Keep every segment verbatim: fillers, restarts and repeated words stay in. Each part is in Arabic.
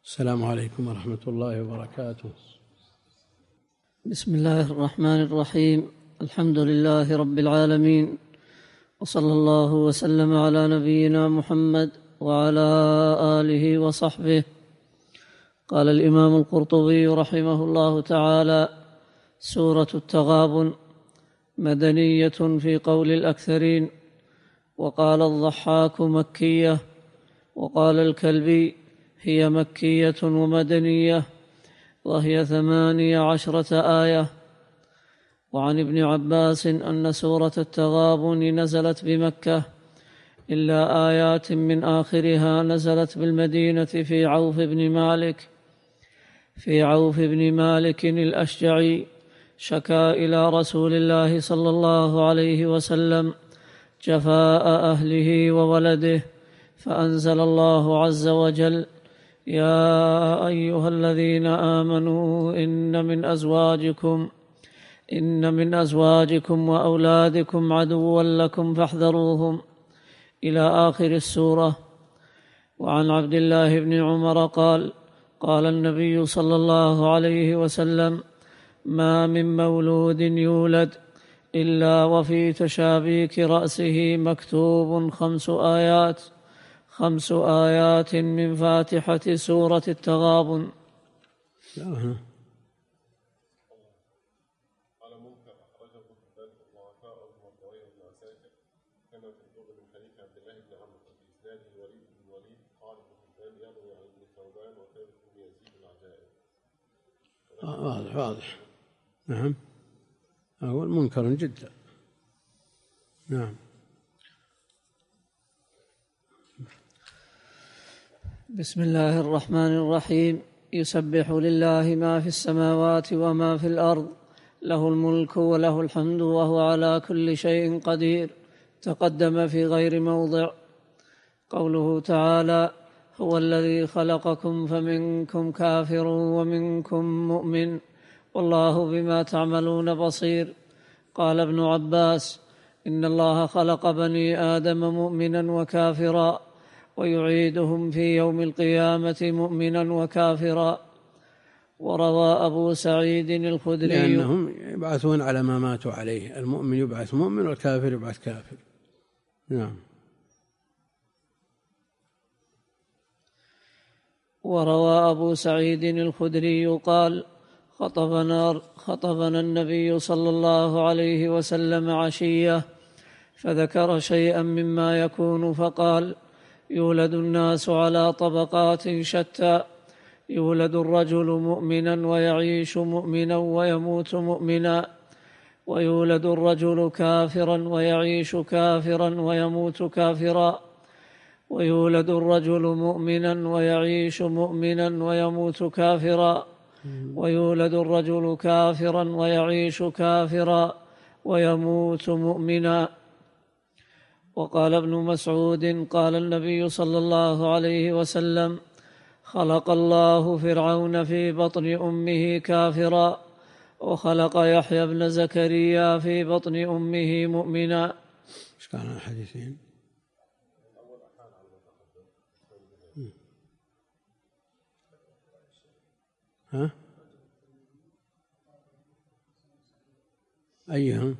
السلام عليكم ورحمة الله وبركاته. بسم الله الرحمن الرحيم. الحمد لله رب العالمين، وصلى الله وسلم على نبينا محمد وعلى آله وصحبه. قال الإمام القرطبي رحمه الله تعالى: سورة التغابن مدنية في قول الأكثرين، وقال الضحاك مكية، وقال الكلبي هي مكية ومدنية، وهي ثمانية عشرة آية. وعن ابن عباس أن سورة التغابن نزلت بمكة، إلا آيات من آخرها نزلت بالمدينة في عوف بن مالك في عوف بن مالك الأشجعي، شكا إلى رسول الله صلى الله عليه وسلم جفاء أهله وولده، فأنزل الله عز وجل: يا أيها الذين آمنوا إن من أزواجكم إن من أزواجكم وأولادكم عدوا لكم فاحذروهم، إلى آخر السورة. وعن عبد الله بن عمر قال: قال النبي صلى الله عليه وسلم: ما من مولود يولد إلا وفي تشابيك رأسه مكتوب خمس آيات خمس آيات من فاتحة سورة التغابن. واضح واضح. نعم، أقول منكر جدا. نعم. بسم الله الرحمن الرحيم. يسبح لله ما في السماوات وما في الأرض، له الملك وله الحمد وهو على كل شيء قدير. تقدم في غير موضع. قوله تعالى: هو الذي خلقكم فمنكم كافر ومنكم مؤمن والله بما تعملون بصير. قال ابن عباس: إن الله خلق بني آدم مؤمنا وكافرا، ويعيدهم في يوم القيامة مؤمنا وكافرا. وروى أبو سعيد الخدري: لأنهم يبعثون على ما ماتوا عليه، المؤمن يبعث مؤمن والكافر يبعث كافر. نعم. وروى أبو سعيد الخدري قال: خطبنا, خطبنا النبي صلى الله عليه وسلم عشية، فذكر شيئا مما يكون فقال: يولد الناس على طبقات شتى، يولد الرجل مؤمنا ويعيش مؤمنا ويموت مؤمنا، ويولد الرجل كافرا ويعيش كافرا ويموت كافرا، ويولد الرجل مؤمنا ويعيش مؤمنا ويموت كافرا، ويولد الرجل كافرا ويعيش كافرا ويموت مؤمنا. وقال ابن مسعود: قال النبي صلى الله عليه وسلم: خلق الله فرعون في بطن أمه كافرا، وخلق يحيى بن زكريا في بطن أمه مؤمنا. ايش كان الحديثين؟ ها؟ أيهم؟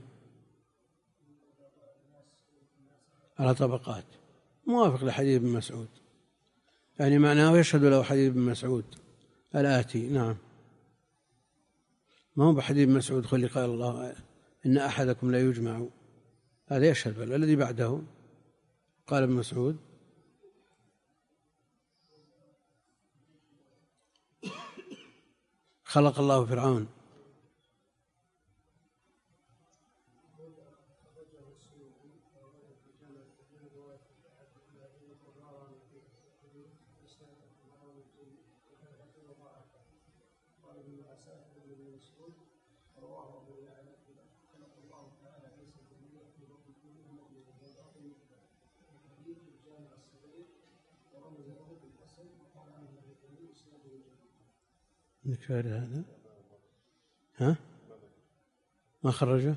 على طبقات، موافق لحديث ابن مسعود، يعني معناه يشهد له حديث ابن مسعود الآتي. نعم، ما هو بحديث ابن مسعود خلي قال الله إن أحدكم لا يجمع، هذا يشهد له. الذي بعده قال ابن مسعود: خلق الله فرعون. نكفر هذا؟ ها؟ ما خرجه؟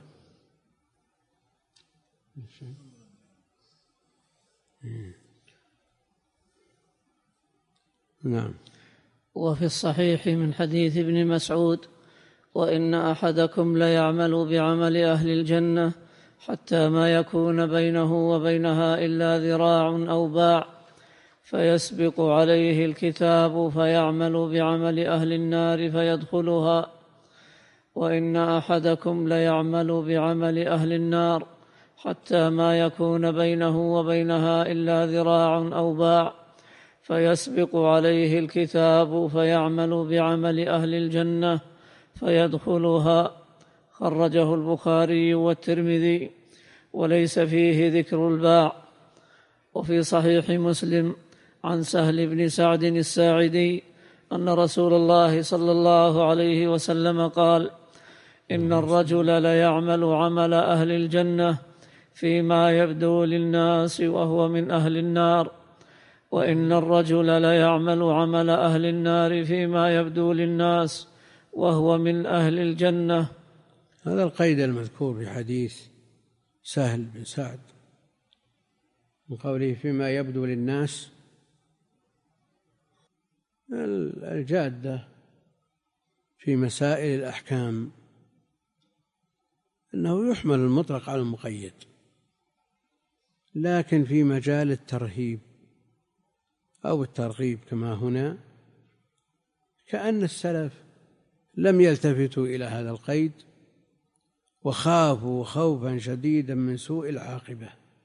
نعم. وفي الصحيح من حديث ابن مسعود: وإن أحدكم ليعمل بعمل أهل الجنة حتى ما يكون بينه وبينها إلا ذراع أو باع، فيسبق عليه الكتاب فيعمل بعمل أهل النار فيدخلها. وإن أحدكم ليعمل بعمل أهل النار حتى ما يكون بينه وبينها إلا ذراع أو باع، فيسبق عليه الكتاب فيعمل بعمل أهل الجنة فيدخلها. خرجه البخاري والترمذي، وليس فيه ذكر الباع. وفي صحيح مسلم عن سهل بن سعد الساعدي أن رسول الله صلى الله عليه وسلم قال: إن الرجل ليعمل عمل أهل الجنة فيما يبدو للناس وهو من أهل النار، وإن الرجل ليعمل عمل أهل النار فيما يبدو للناس وهو من أهل الجنة. هذا القيد المذكور في حديث سهل بن سعد من قوله فيما يبدو للناس، الجادة في مسائل الأحكام أنه يحمل المطلق على المقيد، لكن في مجال الترهيب أو الترغيب كما هنا كأن السلف لم يلتفتوا إلى هذا القيد وخافوا خوفا شديدا من سوء العاقبة،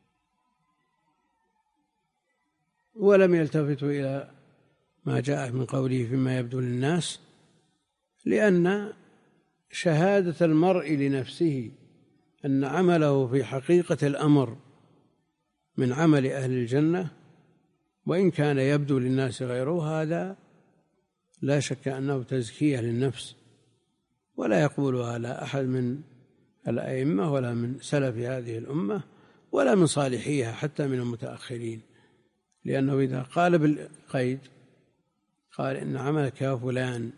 ولم يلتفتوا إلى ما جاء من قوله فيما يبدو للناس، لأن شهادة المرء لنفسه أن عمله في حقيقة الأمر من عمل أهل الجنة وإن كان يبدو للناس غيره، هذا لا شك أنه تزكية للنفس، ولا يقولها لا أحد من الأئمة ولا من سلف هذه الأمة ولا من صالحيها حتى من المتأخرين، لأنه إذا قال بالقيد قال إن عملك يا فلان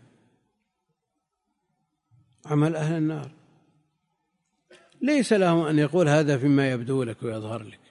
عمل أهل النار، ليس له أن يقول هذا فيما يبدو لك ويظهر لك،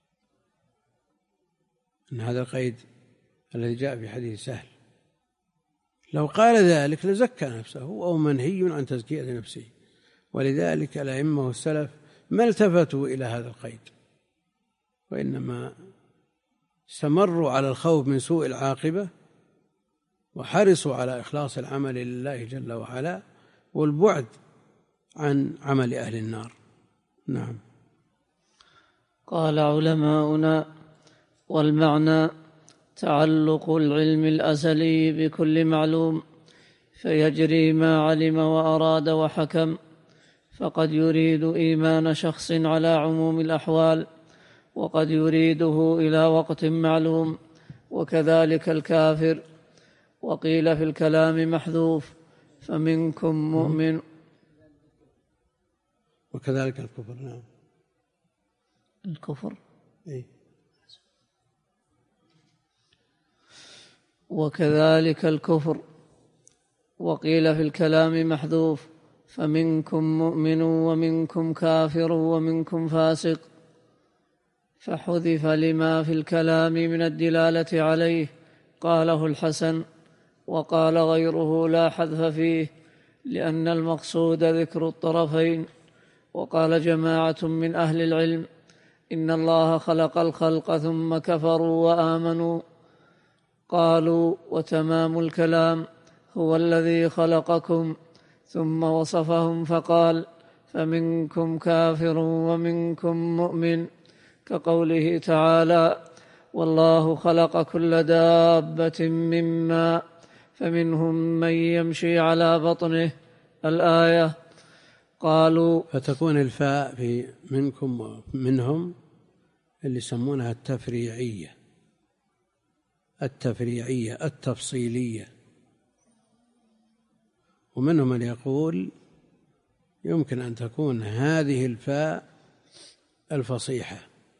إن هذا القيد الذي جاء في حديث سهل، لو قال ذلك لزكى نفسه أو منهي عن تزكية نفسه. ولذلك الأئمة والسلف ما التفتوا إلى هذا القيد، وإنما استمروا على الخوف من سوء العاقبة وحرصوا على إخلاص العمل لله جل وعلا والبعد عن عمل أهل النار. نعم. قال علماؤنا: والمعنى تعلق العلم الأزلي بكل معلوم فيجري ما علم وأراد وحكم، فقد يريد إيمان شخص على عموم الأحوال، وقد يريده إلى وقت معلوم، وكذلك الكافر. وقيل في الكلام محذوف: فمنكم مؤمن. وكذلك الكفر. نعم. الكفر إيه؟ وكذلك الكفر. وقيل في الكلام محذوف: فمنكم مؤمن ومنكم كافر ومنكم فاسق، فحذف لما في الكلام من الدلالة عليه. قاله الحسن، وقال غيره لا حذف فيه لأن المقصود ذكر الطرفين. وقال جماعة من أهل العلم: إن الله خلق الخلق ثم كفروا وآمنوا. قالوا: وتمام الكلام هو الذي خلقكم، ثم وصفهم فقال: فمنكم كافر ومنكم مؤمن، كقوله تعالى: والله خلق كل دابة من ماء فمنهم من يمشي على بطنه، الآية. قالوا: فتكون الفاء في منكم ومنهم اللي يسمونها التفريعية التفريعية التفصيلية. ومنهم من يقول يمكن أن تكون هذه الفاء الفصيحة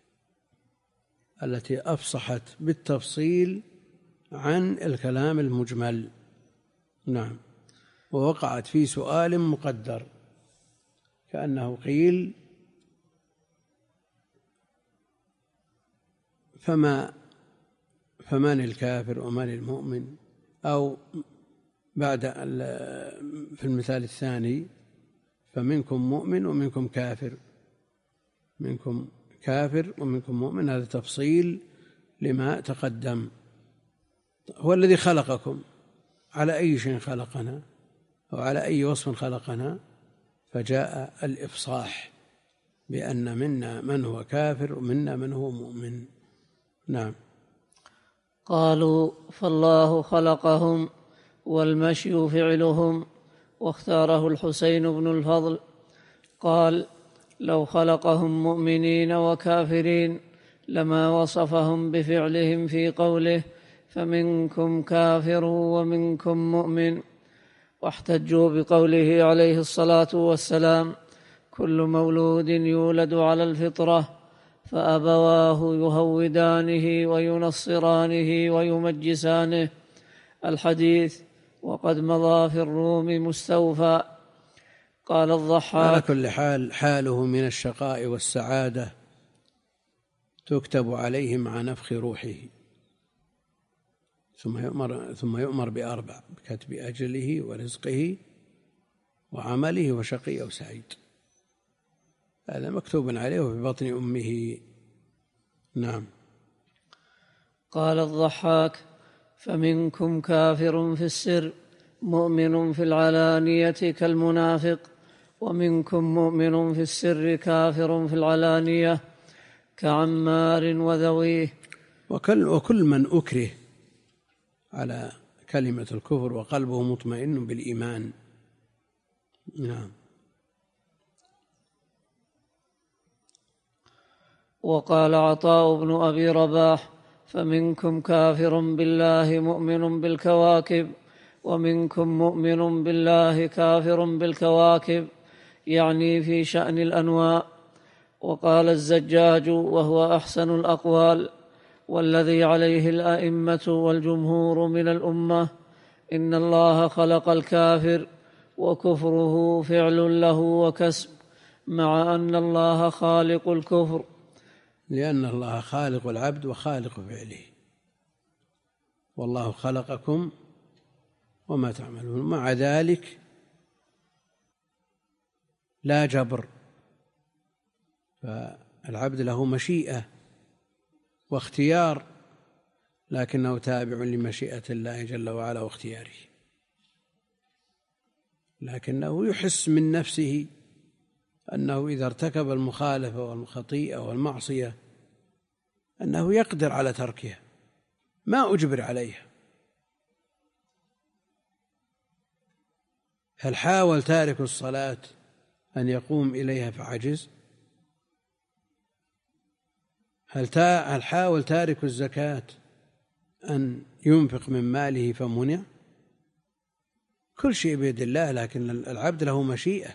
التي أفصحت بالتفصيل عن الكلام المجمل. نعم. ووقعت في سؤال مقدر، كأنه قيل: فما فمن الكافر ومن المؤمن، أو بعد في المثال الثاني فمنكم مؤمن ومنكم كافر، منكم كافر ومنكم مؤمن، هذا تفصيل لما تقدم. هو الذي خلقكم، على أي شيء خلقنا أو على أي وصف خلقنا، فجاء الإفصاح بأن منا من هو كافر ومنا من هو مؤمن. نعم. قالوا فالله خلقهم والمشي فعلهم، واختاره الحسين بن الفضل قال لو خلقهم مؤمنين وكافرين لما وصفهم بفعلهم في قوله فمنكم كافر ومنكم مؤمن. واحتجوا بقوله عليه الصلاة والسلام كل مولود يولد على الفطرة فأبواه يهودانه وينصرانه ويمجسانه، الحديث، وقد مضى في الروم مستوفى. قال الضحاك على كل حال حاله من الشقاء والسعادة تكتب عليه مع نفخ روحه، ثم يؤمر ثم يؤمر بأربع: بكتب أجله ورزقه وعمله وشقي أو سعيد. هذا مكتوب عليه في بطن أمه. نعم. قال الضحاك فمنكم كافر في السر مؤمن في العلانية كالمنافق، ومنكم مؤمن في السر كافر في العلانية كعمار وذويه. وكل, وكل من أكره على كلمة الكفر وقلبه مطمئن بالإيمان. نعم. وقال عطاء بن أبي رباح فمنكم كافر بالله مؤمن بالكواكب، ومنكم مؤمن بالله كافر بالكواكب، يعني في شأن الأنواع. وقال الزجاج وهو أحسن الأقوال والذي عليه الأئمة والجمهور من الأمة: إن الله خلق الكافر وكفره فعل له وكسب، مع أن الله خالق الكفر، لأن الله خالق العبد وخالق فعله. والله خلقكم وما تعملون. مع ذلك لا جبر، فالعبد له مشيئة واختيار، لكنه تابع لمشيئة الله جل وعلا واختياره، لكنه يحس من نفسه أنه إذا ارتكب المخالفة والخطيئة والمعصية أنه يقدر على تركها، ما أجبر عليها. هل حاول تارك الصلاة أن يقوم إليها فعجز؟ هل حاول تارك الزكاة أن ينفق من ماله فمنع؟ كل شيء بيد الله، لكن العبد له مشيئة،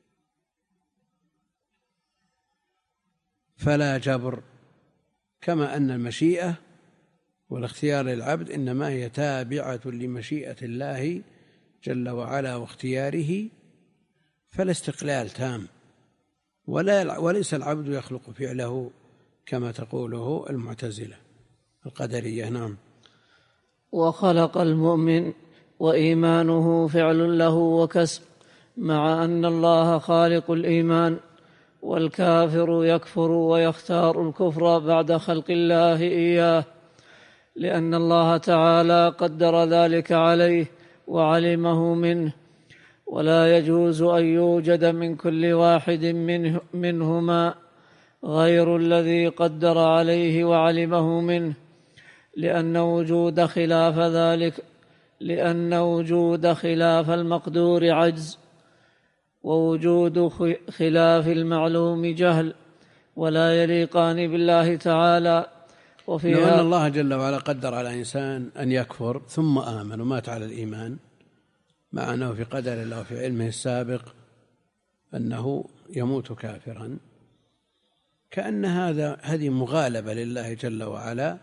فلا جبر. كما أن المشيئة والاختيار للعبد إنما هي تابعة لمشيئة الله جل وعلا واختياره، فلا استقلال تام، ولا وليس العبد يخلق فعله كما تقوله المعتزلة القدرية. نعم. وخلق المؤمن وإيمانه فعل له وكسب، مع أن الله خالق الإيمان، والكافر يكفر ويختار الكفر بعد خلق الله إياه، لأن الله تعالى قدر ذلك عليه وعلمه منه، ولا يجوز أن يوجد من كل واحد منه منهما غير الذي قدر عليه وعلمه منه، لأن وجود خلاف ذلك لأن وجود خلاف المقدور عجز، ووجود خلاف المعلوم جهل، ولا يليقان بالله تعالى. لو أن الله جل وعلا قدر على إنسان أن يكفر ثم آمن ومات على الإيمان، مع أنه في قدر الله في علمه السابق أنه يموت كافرا، كأن هذا هذه مغالبة لله جل وعلا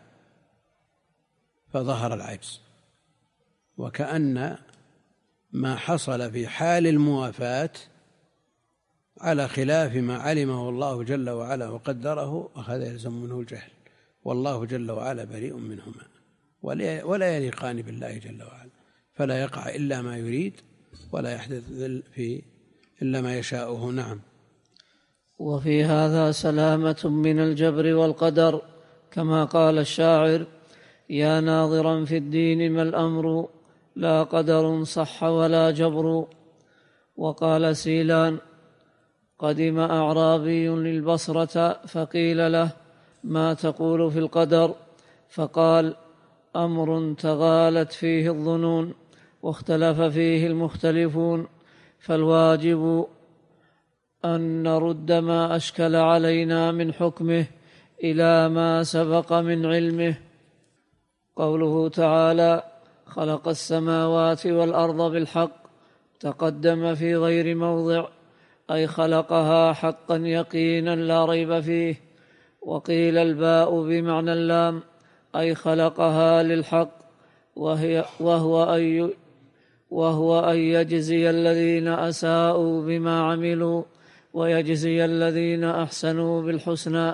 فظهر العجز، وكأن ما حصل في حال الموافاة على خلاف ما علمه الله جل وعلا وقدره، وهذا يلزم منه الجهل، والله جل وعلا بريء منهما ولا يليقان بالله جل وعلا. فلا يقع إلا ما يريد ولا يحدث في إلا ما يشاءه. نعم. وفي هذا سلامة من الجبر والقدر، كما قال الشاعر: يا ناظرا في الدين ما الأمر، لا قدر صح ولا جبر. وقال سيلان: قدم أعرابي للبصرة فقيل له: ما تقول في القدر؟ فقال: أمر تغالت فيه الظنون واختلف فيه المختلفون، فالواجب أن نرد ما أشكل علينا من حكمه إلى ما سبق من علمه. قوله تعالى: خلق السماوات والأرض بالحق، تقدم في غير موضع، أي خلقها حقا يقينا لا ريب فيه. وقيل الباء بمعنى اللام، أي خلقها للحق، وهي وهو أن وهو أن يجزي الذين أساءوا بما عملوا ويجزي الذين أحسنوا بالحسنى.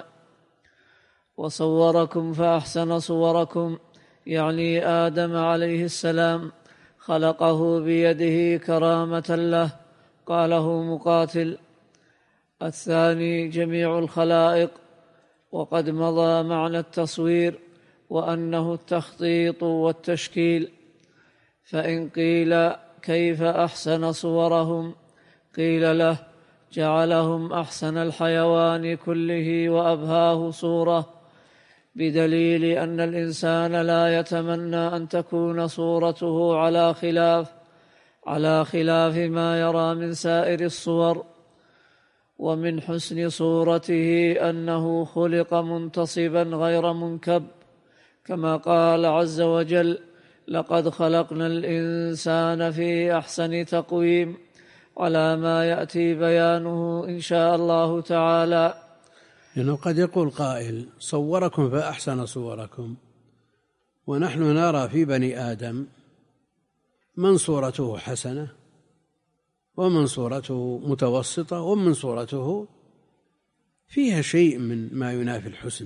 وصوركم فأحسن صوركم، يعني آدم عليه السلام، خلقه بيده كرامة له. قاله مقاتل. الثاني جميع الخلائق. وقد مضى معنى التصوير وأنه التخطيط والتشكيل. فإن قيل كيف أحسن صورهم؟ قيل له: جعلهم أحسن الحيوان كله وأبهاه صورة، بدليل أن الإنسان لا يتمنى أن تكون صورته على خلاف على خلاف ما يرى من سائر الصور. ومن حسن صورته أنه خلق منتصبا غير منكب، كما قال عز وجل: لقد خلقنا الإنسان في أحسن تقويم، على ما يأتي بيانه إن شاء الله تعالى. لأنه قد يقول قائل: صوركم فأحسن صوركم، ونحن نرى في بني آدم من صورته حسنة ومن صورته متوسطة ومن صورته فيها شيء من ما ينافي الحسن.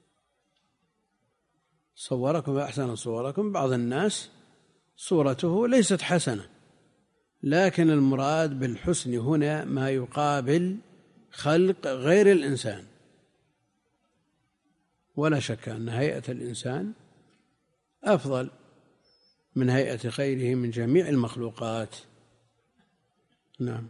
صوركم فأحسن صوركم، بعض الناس صورته ليست حسنة، لكن المراد بالحسن هنا ما يقابل خلق غير الإنسان. ولا شك أن هيئة الإنسان أفضل من هيئة غيره من جميع المخلوقات. نعم.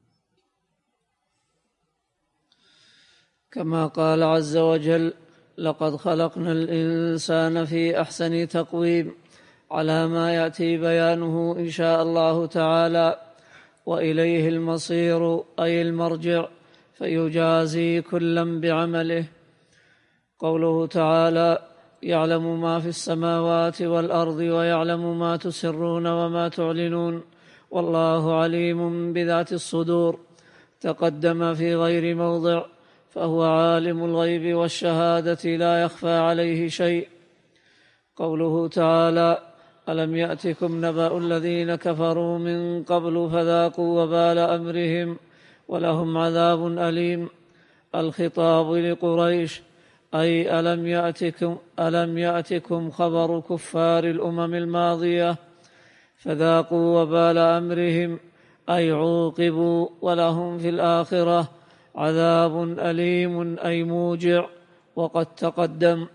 كما قال عز وجل: لقد خلقنا الإنسان في أحسن تقويم، على ما يأتي بيانه إن شاء الله تعالى. وإليه المصير، أي المرجع، فيجازي كلا بعمله. قوله تعالى: يعلم ما في السماوات والأرض ويعلم ما تسرون وما تعلنون والله عليم بذات الصدور، تقدم في غير موضع، فهو عالم الغيب والشهادة لا يخفى عليه شيء. قوله تعالى: ألم يأتكم نبأ الذين كفروا من قبل فذاقوا وبال أمرهم ولهم عذاب أليم. الخطاب لقريش، أي ألم يأتكم, ألم يأتكم خبر كفار الأمم الماضية فذاقوا وبال أمرهم، أي عوقبوا ولهم في الآخرة عذاب أليم، أي موجع. وقد تقدم.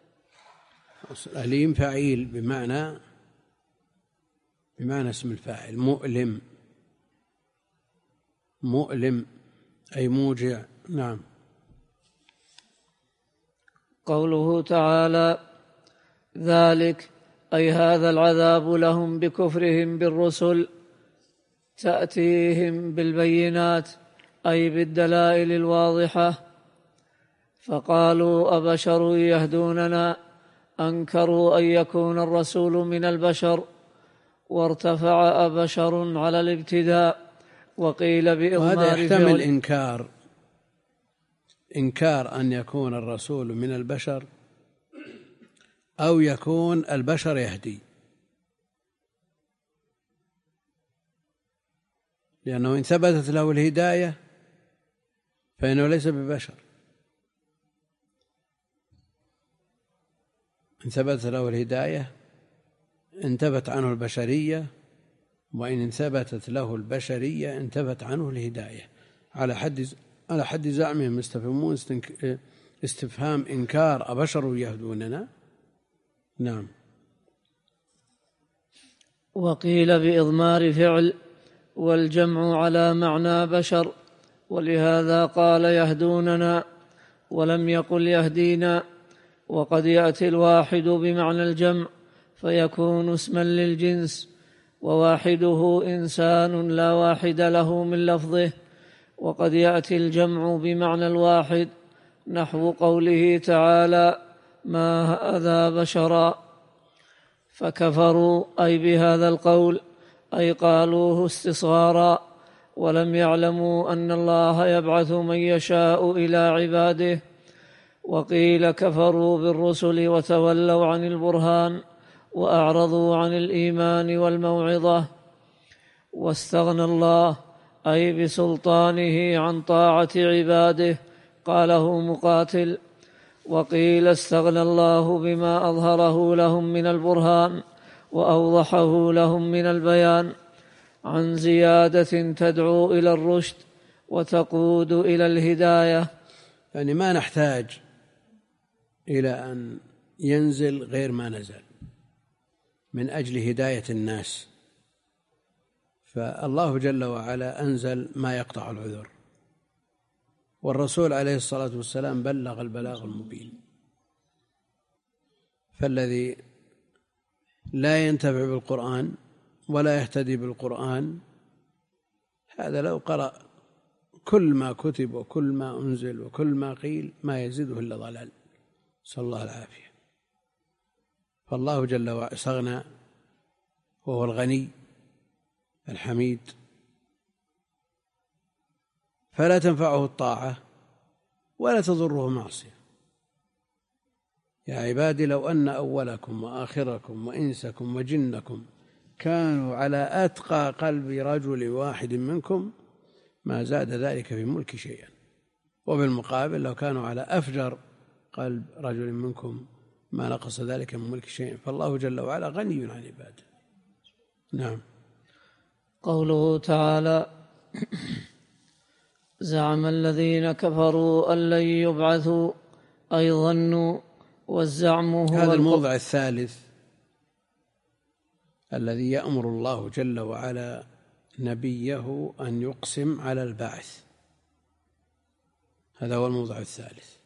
أليم فعيل بمعنى بمعنى اسم الفاعل، مؤلم، مؤلم أي موجع. نعم. قوله تعالى: ذلك، أي هذا العذاب لهم بكفرهم بالرسل، تأتيهم بالبينات، أي بالدلائل الواضحة. فقالوا: أبشر يهدوننا؟ أنكروا أن يكون الرسول من البشر، وارتفع أبشر على الابتداء، وقيل بإضمار. وهذا يحتمل إنكار إنكار أن يكون الرسول من البشر، أو يكون البشر يهدي، لأنه إن ثبتت له الهداية فإنه ليس ببشر، إن ثبتت له الهداية انتفت عنه البشرية وإن ثبتت له البشرية انتفت عنه الهداية، على حد على حد زعمهم يستفهمون استفهام إنكار أبشر يهدوننا. نعم. وقيل بإضمار فعل، والجمع على معنى بشر، ولهذا قال يهدوننا ولم يقل يهدينا. وقد يأتي الواحد بمعنى الجمع فيكون اسما للجنس، وواحده إنسان لا واحد له من لفظه. وقد يأتي الجمع بمعنى الواحد، نحو قوله تعالى ما هذا بشرا، فكفروا أي بهذا القول، أي قالوه استصغارا، ولم يعلموا أن الله يبعث من يشاء إلى عباده. وقيل كفروا بالرسل وتولوا عن البرهان وأعرضوا عن الإيمان والموعظة. واستغنى الله أي بسلطانه عن طاعة عباده، قاله مقاتل. وقيل استغنى الله بما أظهره لهم من البرهان وأوضحه لهم من البيان عن زيادة تدعو إلى الرشد وتقود إلى الهداية. يعني ما نحتاج إلى أن ينزل غير ما نزل من أجل هداية الناس، فالله جل وعلا أنزل ما يقطع العذر، والرسول عليه الصلاة والسلام بلغ البلاغ المبين. فالذي لا ينتفع بالقرآن ولا يهتدي بالقرآن هذا لو قرأ كل ما كتب وكل ما أنزل وكل ما قيل ما يزيده إلا ضلال، نسأل الله العافية. فالله جل وعلا استغنى وهو الغني الحميد، فلا تنفعه الطاعة ولا تضره معصية. يا عبادي لو أن أولكم وآخركم وإنسكم وجنكم كانوا على أتقى قلب رجل واحد منكم ما زاد ذلك في ملك شيئا. وبالمقابل لو كانوا على أفجر قلب رجل منكم ما نقص ذلك من ملك شيئا. فالله جل وعلا غني عن عباده. نعم. قوله تعالى زعم الذين كفروا أن لن يبعثوا أي ظنوا. والزعم هو هذا الموضع الثالث الذي يأمر الله جل وعلا نبيه أن يقسم على البعث، هذا هو الموضع الثالث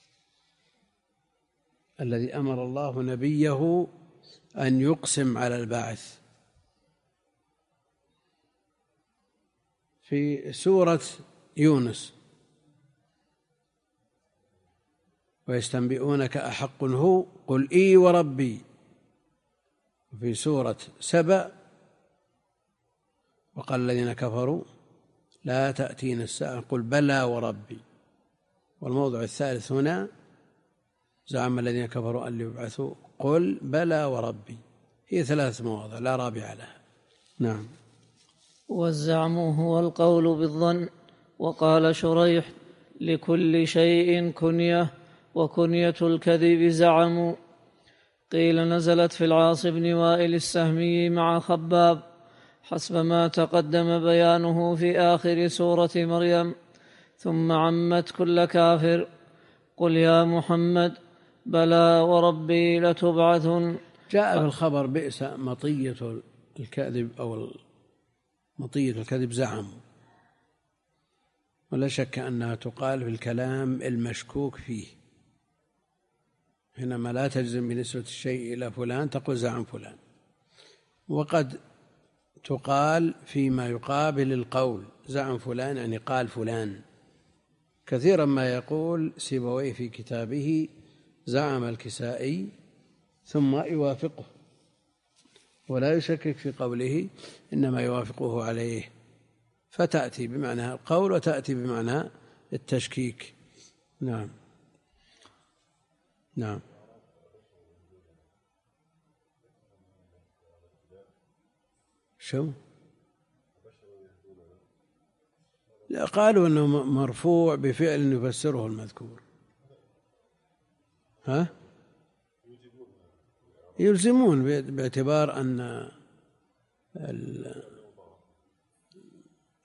الذي أمر الله نبيه أن يقسم على البعث. في سورة يونس ويستنبئونك أحق هو قل إي وربي. وفي سورة سبأ وقال الذين كفروا لا تأتينا الساعة قل بلى وربي. والموضع الثالث هنا زعم الذين كفروا أن يبعثوا قل بلى وربي. هي ثلاث مواضع لا رابع لها. نعم. والزعم هو القول بالظن. وقال شريح لكل شيء كنية، وكنية الكذب زعم. قيل نزلت في العاص بن وائل السهمي مع خباب حسب ما تقدم بيانه في آخر سورة مريم، ثم عمت كل كافر. قل يا محمد بلى وربي لتبعثن. جاء في الخبر بئس مطية الكذب أو مطية الكذب زعموا، ولا شك أنها تقال في الكلام المشكوك فيه، حينما لا تجزم بنسبة الشيء إلى فلان تقول زعم فلان. وقد تقال فيما يقابل القول زعم فلان يعني قال فلان. كثيرا ما يقول سيبويه في كتابه زعم الكسائي ثم يوافقه ولا يشكك في قوله، إنما يوافقه عليه، فتأتي بمعنى القول وتأتي بمعنى التشكيك. نعم. نعم. شو؟ لا، قالوا أنه مرفوع بفعل يفسره المذكور. ها؟ يلزمون باعتبار أن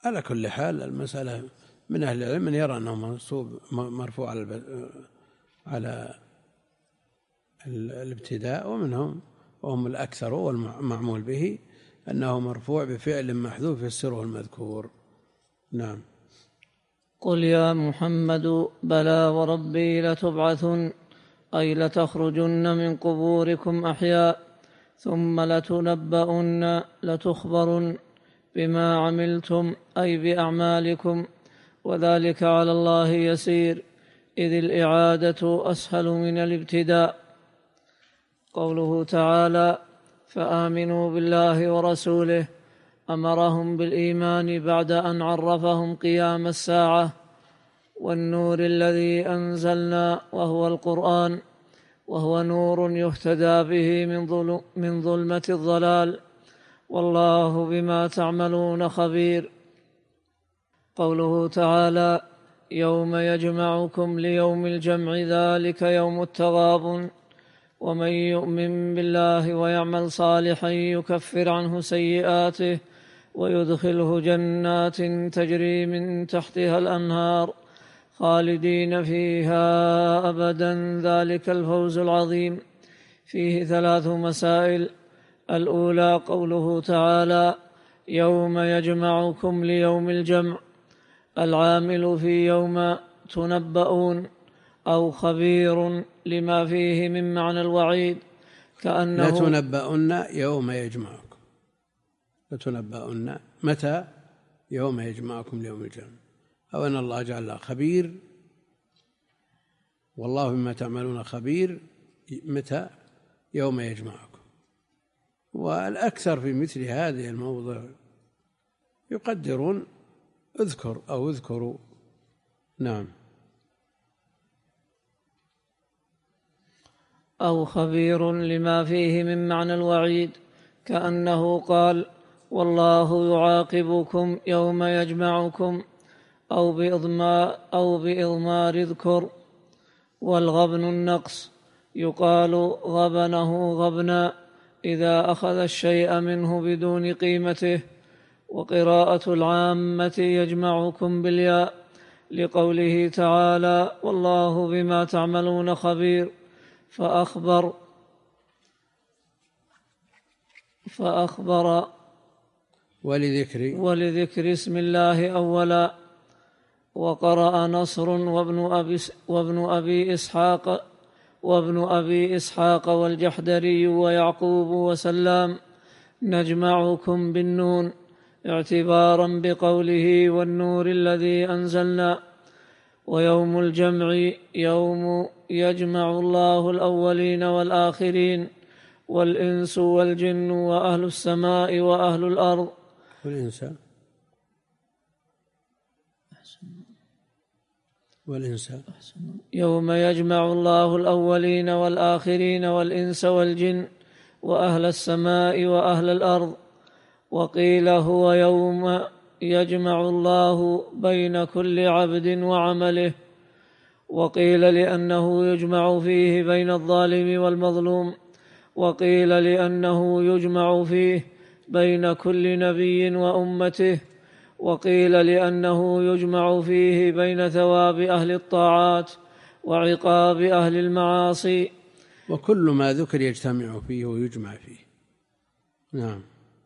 على كل حال المسألة من أهل العلم من يرى أنه منصوب مرفوع على على الابتداء، ومنهم وهم الأكثر والمعمول به أنه مرفوع بفعل محذوف يفسره المذكور. نعم. قل يا محمد بلى وربي لتبعثن أي لتخرجن من قبوركم أحياء ثم لتنبؤن لتخبرن بما عملتم أي بأعمالكم، وذلك على الله يسير إذ الإعادة أسهل من الابتداء. قوله تعالى فآمنوا بالله ورسوله أمرهم بالإيمان بعد أن عرفهم قيام الساعة والنور الذي أنزلنا وهو القرآن، وهو نور يهتدى به من ظلمة الضلال، والله بما تعملون خبير. قوله تعالى يوم يجمعكم ليوم الجمع ذلك يوم التغابن، ومن يؤمن بالله ويعمل صالحا يكفر عنه سيئاته ويدخله جنات تجري من تحتها الأنهار خالدين فيها أبدا ذلك الفوز العظيم. فيه ثلاث مسائل: الأولى قوله تعالى يوم يجمعكم ليوم الجمع، العامل في يوم تنبؤون أو خبير لما فيه من معنى الوعيد، كأنه لتنبؤن يوم يجمعكم، لتنبؤن متى؟ يوم يجمعكم ليوم الجمع، أو أن الله جعل خبير، والله بما تعملون خبير متى؟ يوم يجمعكم. والأكثر في مثل هذه الموضع يقدرون اذكر أو اذكروا. نعم. أو خبير لما فيه من معنى الوعيد، كأنه قال والله يعاقبكم يوم يجمعكم، أو بإضمار, أو بإضمار اذكر. والغبن النقص، يقال غبنه غبنا إذا أخذ الشيء منه بدون قيمته. وقراءة العامة يجمعكم بالياء لقوله تعالى والله بما تعملون خبير، فأخبر فأخبر ولذكر ولذكر اسم الله أولا. وقرأ نصر وابن أبي, وابن أبي إسحاق وابن أبي إسحاق والجحدري ويعقوب وسلام نجمعكم بالنون، اعتبارا بقوله والنور الذي أنزلنا. ويوم الجمع يوم يجمع الله الأولين والآخرين والإنس والجن وأهل السماء وأهل الأرض. والإنس والإنس يوم يجمع الله الأولين والآخرين والإنس والجن وأهل السماء وأهل الأرض. وقيل هو يوم يجمع الله بين كل عبد وعمله. وقيل لأنه يجمع فيه بين الظالم والمظلوم. وقيل لأنه يجمع فيه بين كل نبي وأمته. وقيل لأنه يجمع فيه بين ثواب أهل الطاعات وعقاب أهل المعاصي. وكل ما ذكر يجتمع فيه ويجمع فيه. نعم.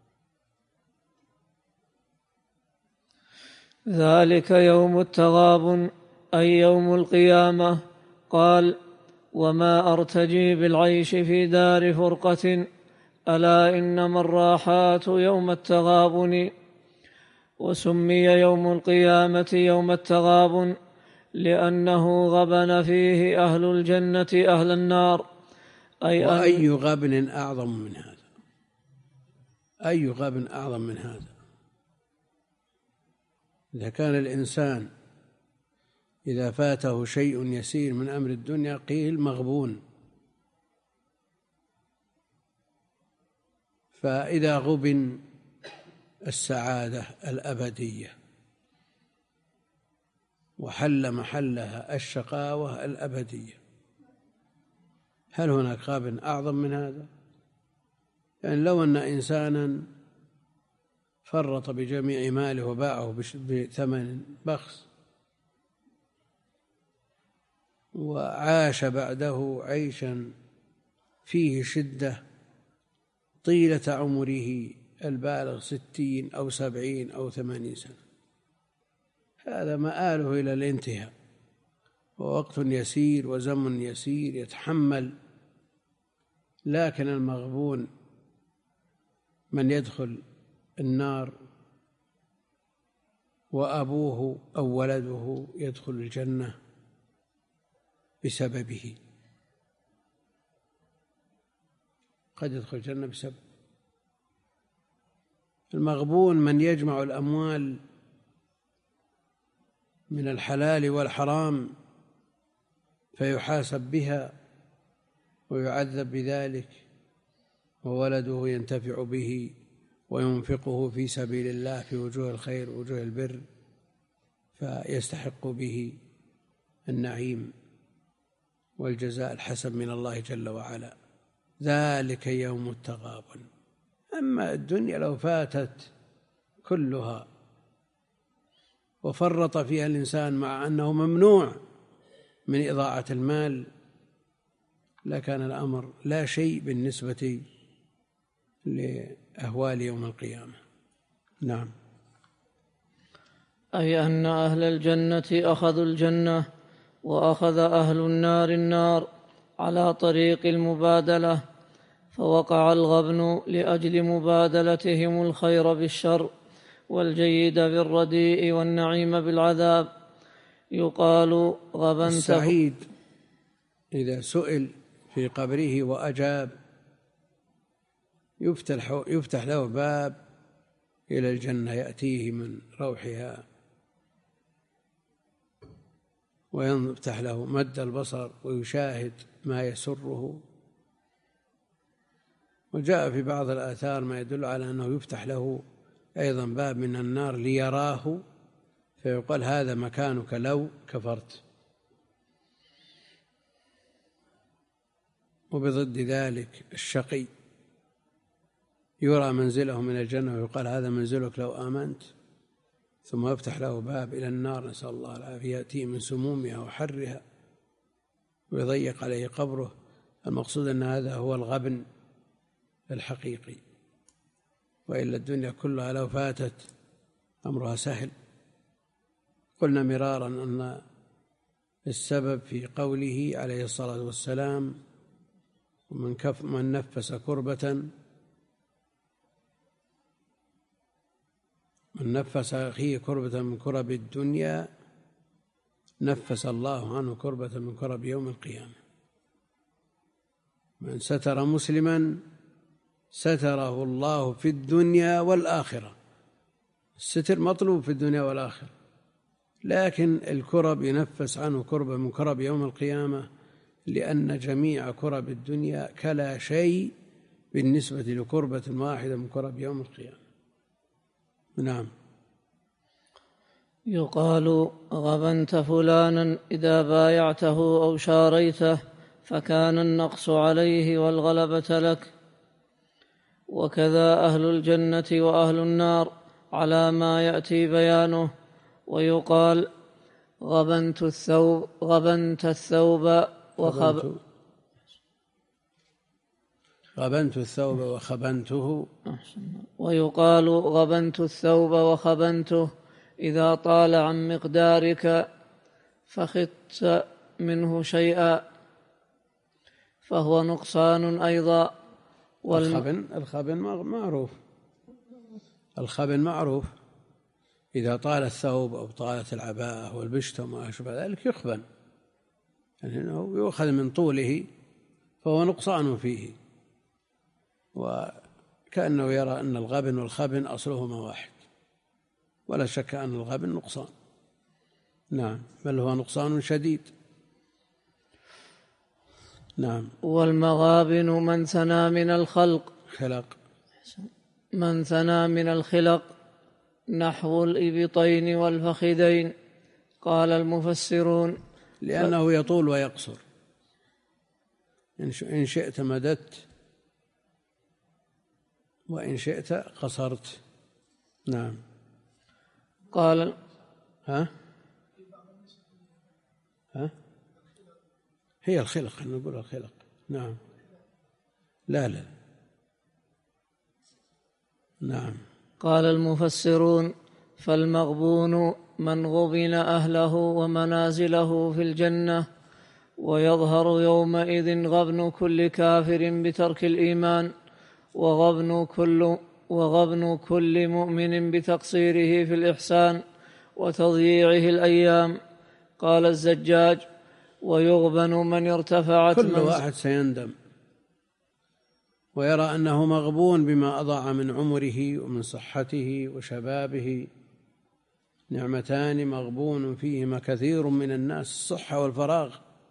ذلك يوم التغابن أي يوم القيامة. قال وما أرتجي بالعيش في دار فرقة، ألا إنما الراحات يوم التغابن. وسمي يوم القيامة يوم التغابن لأنه غبن فيه أهل الجنة أهل النار. أي وأي غبن أعظم من هذا؟ أي غبن أعظم من هذا؟ إذا كان الإنسان إذا فاته شيء يسير من أمر الدنيا قيل مغبون، فإذا غبن السعادة الأبدية وحل محلها الشقاوة الأبدية، هل هناك غاب أعظم من هذا؟ يعني لو أن إنسانا فرط بجميع ماله وباعه بثمن بخس، وعاش بعده عيشا فيه شدة طيلة عمره البالغ ستين أو سبعين أو ثمانين سنة، هذا مآله إلى الانتهاء، ووقت يسير وزمن يسير يتحمل. لكن المغبون من يدخل النار وأبوه أو ولده يدخل الجنة بسببه، قد يدخل الجنة بسبب. المغبون من يجمع الأموال من الحلال والحرام فيحاسب بها ويعذب بذلك، وولده ينتفع به وينفقه في سبيل الله في وجوه الخير ووجوه البر، فيستحق به النعيم والجزاء الحسن من الله جل وعلا. ذلك يوم التغابن. أما الدنيا لو فاتت كلها وفرط فيها الإنسان مع أنه ممنوع من إضاعة المال لكان الأمر لا شيء بالنسبة لأهوال يوم القيامة. نعم. أي أن أهل الجنة أخذوا الجنة وأخذ أهل النار النار على طريق المبادلة، فوقع الغبن لأجل مبادلتهم الخير بالشر والجيد بالرديء والنعيم بالعذاب. يقال غبنت. السعيد إذا سئل في قبره وأجاب يفتح, يفتح له باب إلى الجنة يأتيه من روحها، ويفتح له مد البصر ويشاهد ما يسره. وجاء في بعض الآثار ما يدل على أنه يفتح له أيضا باب من النار ليراه، فيقال هذا مكانك لو كفرت. وبضد ذلك الشقي يرى منزله من الجنة ويقال هذا منزلك لو آمنت، ثم يفتح له باب إلى النار نسأل الله العافية يأتي من سمومها وحرها ويضيق عليه قبره. المقصود أن هذا هو الغبن الحقيقي، وإلا الدنيا كلها لو فاتت أمرها سهل. قلنا مرارا أن السبب في قوله عليه الصلاة والسلام ومن كف من نفس كربة من نفس أخيه كربة من كرب الدنيا نفس الله عنه كربة من كرب يوم القيامة. من ستر مسلما ستره الله في الدنيا والآخرة. الستر مطلوب في الدنيا والآخرة، لكن الكرب ينفس عنه كربة من كرب يوم القيامة، لأن جميع كرب الدنيا كلا شيء بالنسبة لكربة واحدة من كرب يوم القيامة. نعم. يقال غبنت فلانا إذا بايعته أو شاريته فكان النقص عليه والغلبة لك. وكذا أهل الجنة وأهل النار على ما يأتي بيانه. ويقال غبنت الثوب غبنت الثوب وخب غبنت الثوب وخبنته. ويقال غبنت الثوب وخبنته إذا طال عن مقدارك فخدت منه شيئا فهو نقصان أيضا. والخبن الخبن معروف الخبن معروف إذا طال الثوب أو طالت العباءة والبشت وما أشبه ذلك يخبن، يعني أنه يؤخذ من طوله فهو نقصان فيه، وكأنه يرى أن الغبن والخبن أصلهما واحد، ولا شك أن الغبن نقصان. نعم، بل هو نقصان شديد. نعم. والمغابن من ثنى من الخلق خلق من ثنى من الخلق نحو الإبطين والفخذين. قال المفسرون لأنه يطول ويقصر، إن شئت مددت وإن شئت قصرت، نعم. قال ها ها هي الخلق، نقول الخلق. نعم. لا لا نعم. قال المفسرون: فالمغبون من غبن أهله ومنازله في الجنة، ويظهر يومئذ غبن كل كافر بترك الإيمان، وغبن كل, وغبن كل مؤمن بتقصيره في الإحسان وتضييعه الأيام. قال الزجاج: ويغبن من ارتفعت كل واحد سيندم ويرى أنه مغبون بما أضاع من عمره ومن صحته وشبابه، نعمتان مغبون فيهما كثير من الناس: الصحة والفراغ.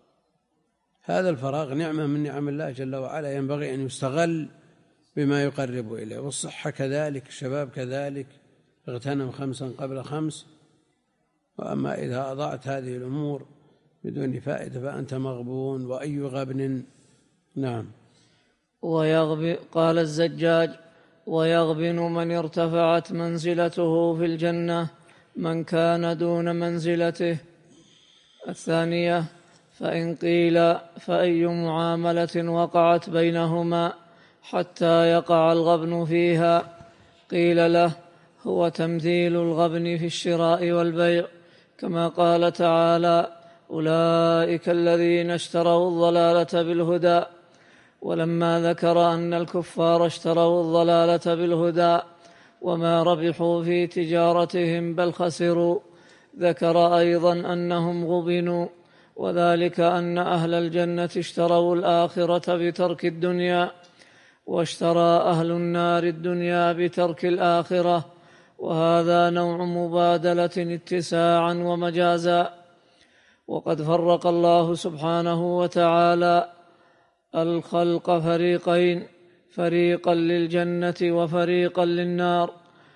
هذا الفراغ نعمة من نعم الله جل وعلا، ينبغي أن يستغل بما يقرب إليه، والصحة كذلك، الشباب كذلك، اغتنم خمسا قبل خمس. وأما إذا أضعت هذه الأمور بدون فائدة فأنت مغبون، وأي غبن. نعم. ويغبن قال الزجاج: ويغبن من ارتفعت منزلته في الجنة من كان دون منزلته. الثانية: فإن قيل فأي معاملة وقعت بينهما حتى يقع الغبن فيها؟ قيل له: هو تمثيل الغبن في الشراء والبيع، كما قال تعالى: أولئك الذين اشتروا الضلالة بالهدى. ولما ذكر أن الكفار اشتروا الضلالة بالهدى وما ربحوا في تجارتهم بل خسروا، ذكر أيضا أنهم غبنوا، وذلك أن أهل الجنة اشتروا الآخرة بترك الدنيا، واشترى أهل النار الدنيا بترك الآخرة، وهذا نوع مبادلة اتساعا ومجازا. وقد فرق الله سبحانه وتعالى الخلق فريقين: فريقا للجنة وفريقا للنار،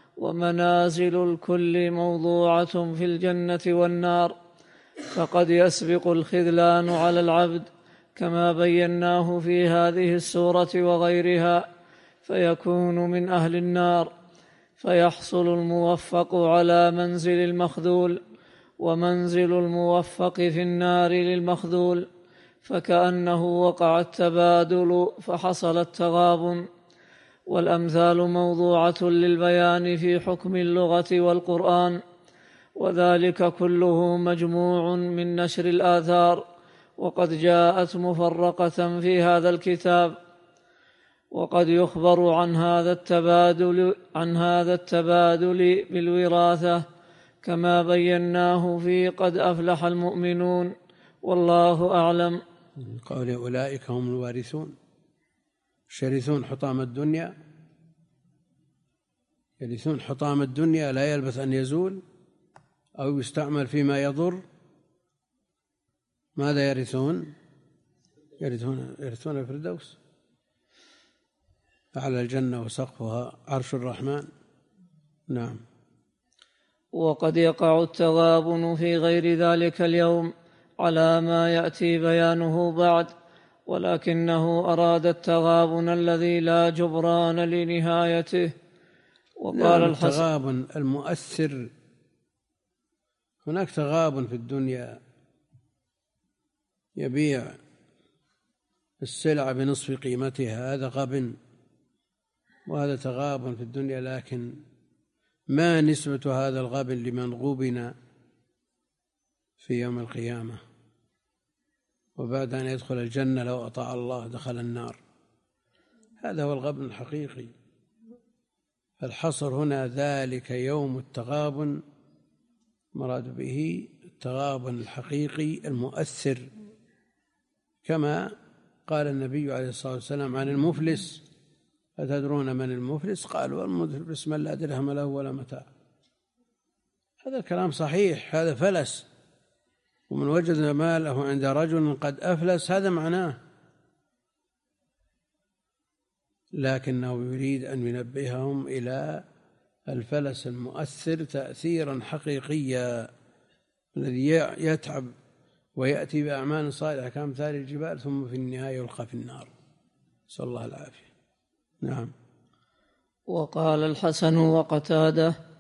ومنازل الكل موضوعة في الجنة والنار، فقد يسبق الخذلان على العبد كما بيناه في هذه السورة وغيرها، فيكون من أهل النار، فيحصل الموفق على منزل المخذول، ومنزل الموفق في النار للمخذول، فكأنه وقع التبادل فحصل التغابن. والأمثال موضوعة للبيان في حكم اللغة والقرآن، وذلك كله مجموع من نشر الآثار، وقد جاءت مفرقة في هذا الكتاب. وقد يخبر عن هذا التبادل عن هذا التبادل بالوراثة كما بيناه في قد أفلح المؤمنون، والله أعلم. قول أولئك هم الوارثون، يرثون حطام الدنيا، يرثون حطام الدنيا لا يلبث أن يزول أو يستعمل فيما يضر. ماذا يرثون؟ يرثون يرثون الفردوس، أعلى الجنة وسقفها عرش الرحمن. نعم. وقد يقع التغابن في غير ذلك اليوم على ما يأتي بيانه بعد، ولكنه أراد التغابن الذي لا جبران لنهايته. وقال نعم الحسن: التغابن المؤثر. هناك تغابن في الدنيا يبيع السلع بنصف قيمتها، هذا غبن، وهذا تغابن في الدنيا، لكن ما نسبة هذا الغبن لمن غبن في يوم القيامة وبعد أن يدخل الجنة لو أطاع الله دخل النار؟ هذا هو الغبن الحقيقي. الحصر هنا ذلك يوم التغابن، مراد به التغابن الحقيقي المؤثر، كما قال النبي عليه الصلاة والسلام عن المفلس: أتدرون من المفلس؟ قالوا: المفلس من لا درهم له ولا متاع. هذا الكلام صحيح، هذا فلس، ومن وجد ماله عند رجل قد أفلس هذا معناه، لكنه يريد أن ينبههم إلى الفلس المؤثر تأثيرا حقيقيا، الذي يتعب ويأتي بأعمال صالحة كأمثال الجبال ثم في النهاية يلقى في النار، نسأل الله العافية. نعم. وقال الحسن وقتاده: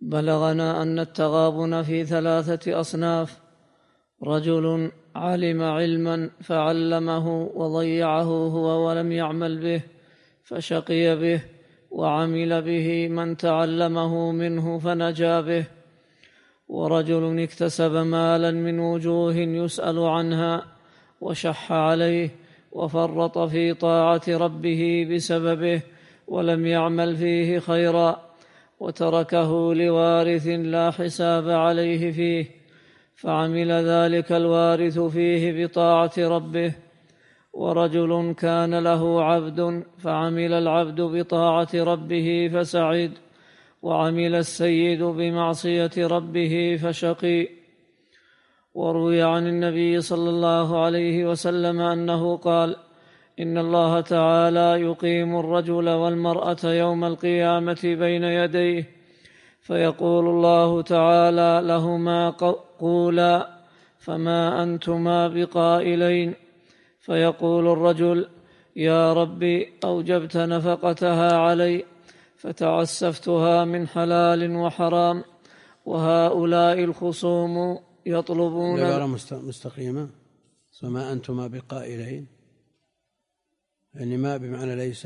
بلغنا أن التغابن في ثلاثة أصناف: رجل علم علما فعلمه وضيعه هو ولم يعمل به فشقي به، وعمل به من تعلمه منه فنجا به. ورجل اكتسب مالا من وجوه يسأل عنها وشح عليه وفرط في طاعة ربه بسببه ولم يعمل فيه خيرا، وتركه لوارث لا حساب عليه فيه، فعمل ذلك الوارث فيه بطاعة ربه. ورجل كان له عبد فعمل العبد بطاعة ربه فسعد، وعمل السيد بمعصية ربه فشقي. وروي عن النبي صلى الله عليه وسلم أنه قال: إن الله تعالى يقيم الرجل والمرأة يوم القيامة بين يديه، فيقول الله تعالى لهما: قولا، فما أنتما بقائلين. فيقول الرجل: يا ربي أوجبت نفقتها علي فتعسفتها من حلال وحرام، وهؤلاء الخصوم يطلبون. عبارة مستقيمة: فما أنتما بقائلين، يعني ما بمعنى ليس،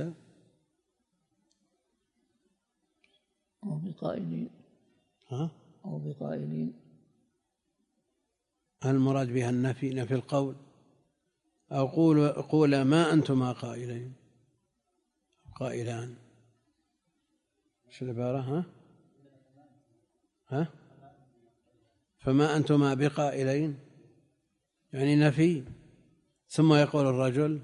أو بقائلين ها أو بقائلين. هل المراد بها النفي، نفي القول، أو قول قول ما أنتما قائلين، قائلان؟ شو العبارة؟ ها ها فما أنتما بقائلين يعني نفي. ثم يقول الرجل: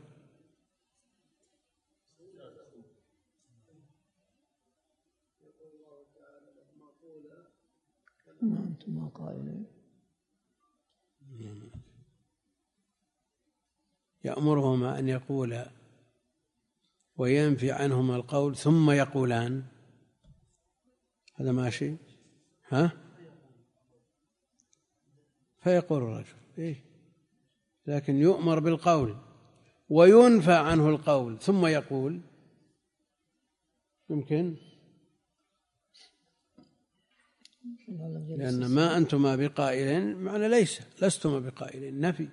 ما أنتما قائلين. يأمرهما أن يقولا وينفي عنهما القول ثم يقولان، هذا ماشي. ها فيقول الرجل إيه؟ لكن يؤمر بالقول وينفى عنه القول ثم يقول، يمكن، لأن ما أنتما بقائلين معنى ليس، لستما بقائلين، نفي.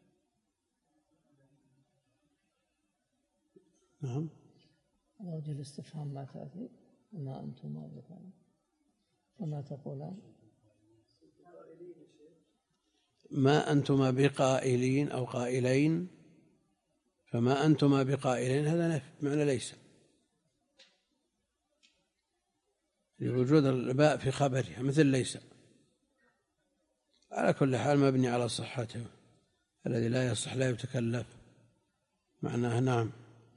نعم. وجه الاستفهام ما تأتي ما أنتما بقائلين، فما تقولان؟ ما أنتما بقائلين أو قائلين، فما أنتما بقائلين هذا نفي معنى ليس، لوجود الباء في خبرها مثل ليس. على كل حال مبني على صحته، الذي لا يصح لا يتكلف معناه. نعم.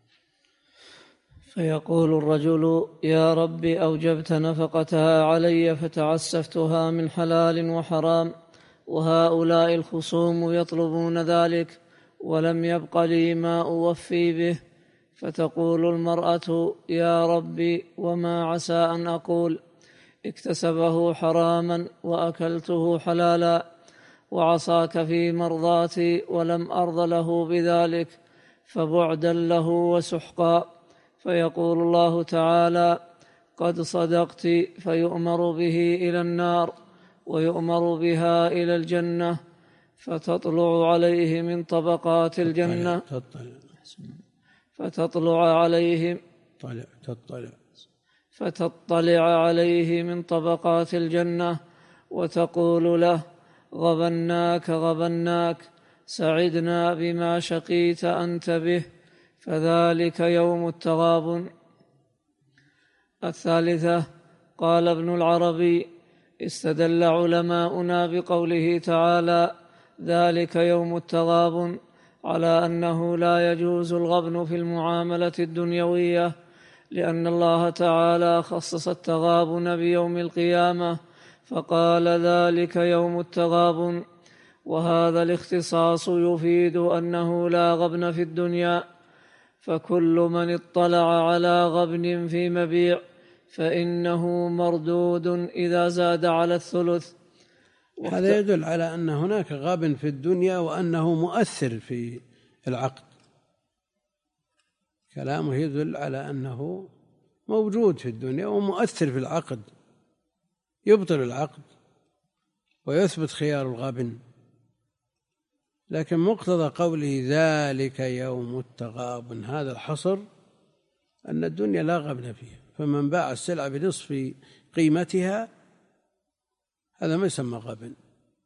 فيقول الرجل: يا رب أوجبت نفقتها علي فتعسفتها من حلال وحرام، وهؤلاء الخصوم يطلبون ذلك ولم يبق لي ما أوفي به. فتقول المرأة: يا ربي وما عسى أن أقول؟ اكتسبه حراما وأكلته حلالا، وعصاك في مرضاتي ولم أرض له بذلك، فبعدا له وسحقا. فيقول الله تعالى: قد صدقت، فيؤمر به إلى النار ويؤمر بها إلى الجنة، فتطلع عليه من طبقات الجنة فتطلع عليه تطلع فتطلع عليه من طبقات الجنة وتقول له: غبناك غبناك، سعدنا بما شقيت أنت به، فذلك يوم التغابن. الثالثة: قال ابن العربي: استدل علماؤنا بقوله تعالى: ذلك يوم التغابن، على أنه لا يجوز الغبن في المعاملة الدنيوية، لأن الله تعالى خصص التغابن بيوم القيامة فقال: ذلك يوم التغابن. وهذا الاختصاص يفيد أنه لا غبن في الدنيا، فكل من اطلع على غبن في مبيع فإنه مردود إذا زاد على الثلث. هذا يدل على أن هناك غبن في الدنيا وأنه مؤثر في العقد. كلامه يدل على أنه موجود في الدنيا ومؤثر في العقد، يبطل العقد ويثبت خيار الغبن. لكن مقتضى قوله ذلك يوم التغابن، هذا الحصر أن الدنيا لا غبن فيها، فمن باع السلعة بنصف قيمتها هذا ما يسمى غبن،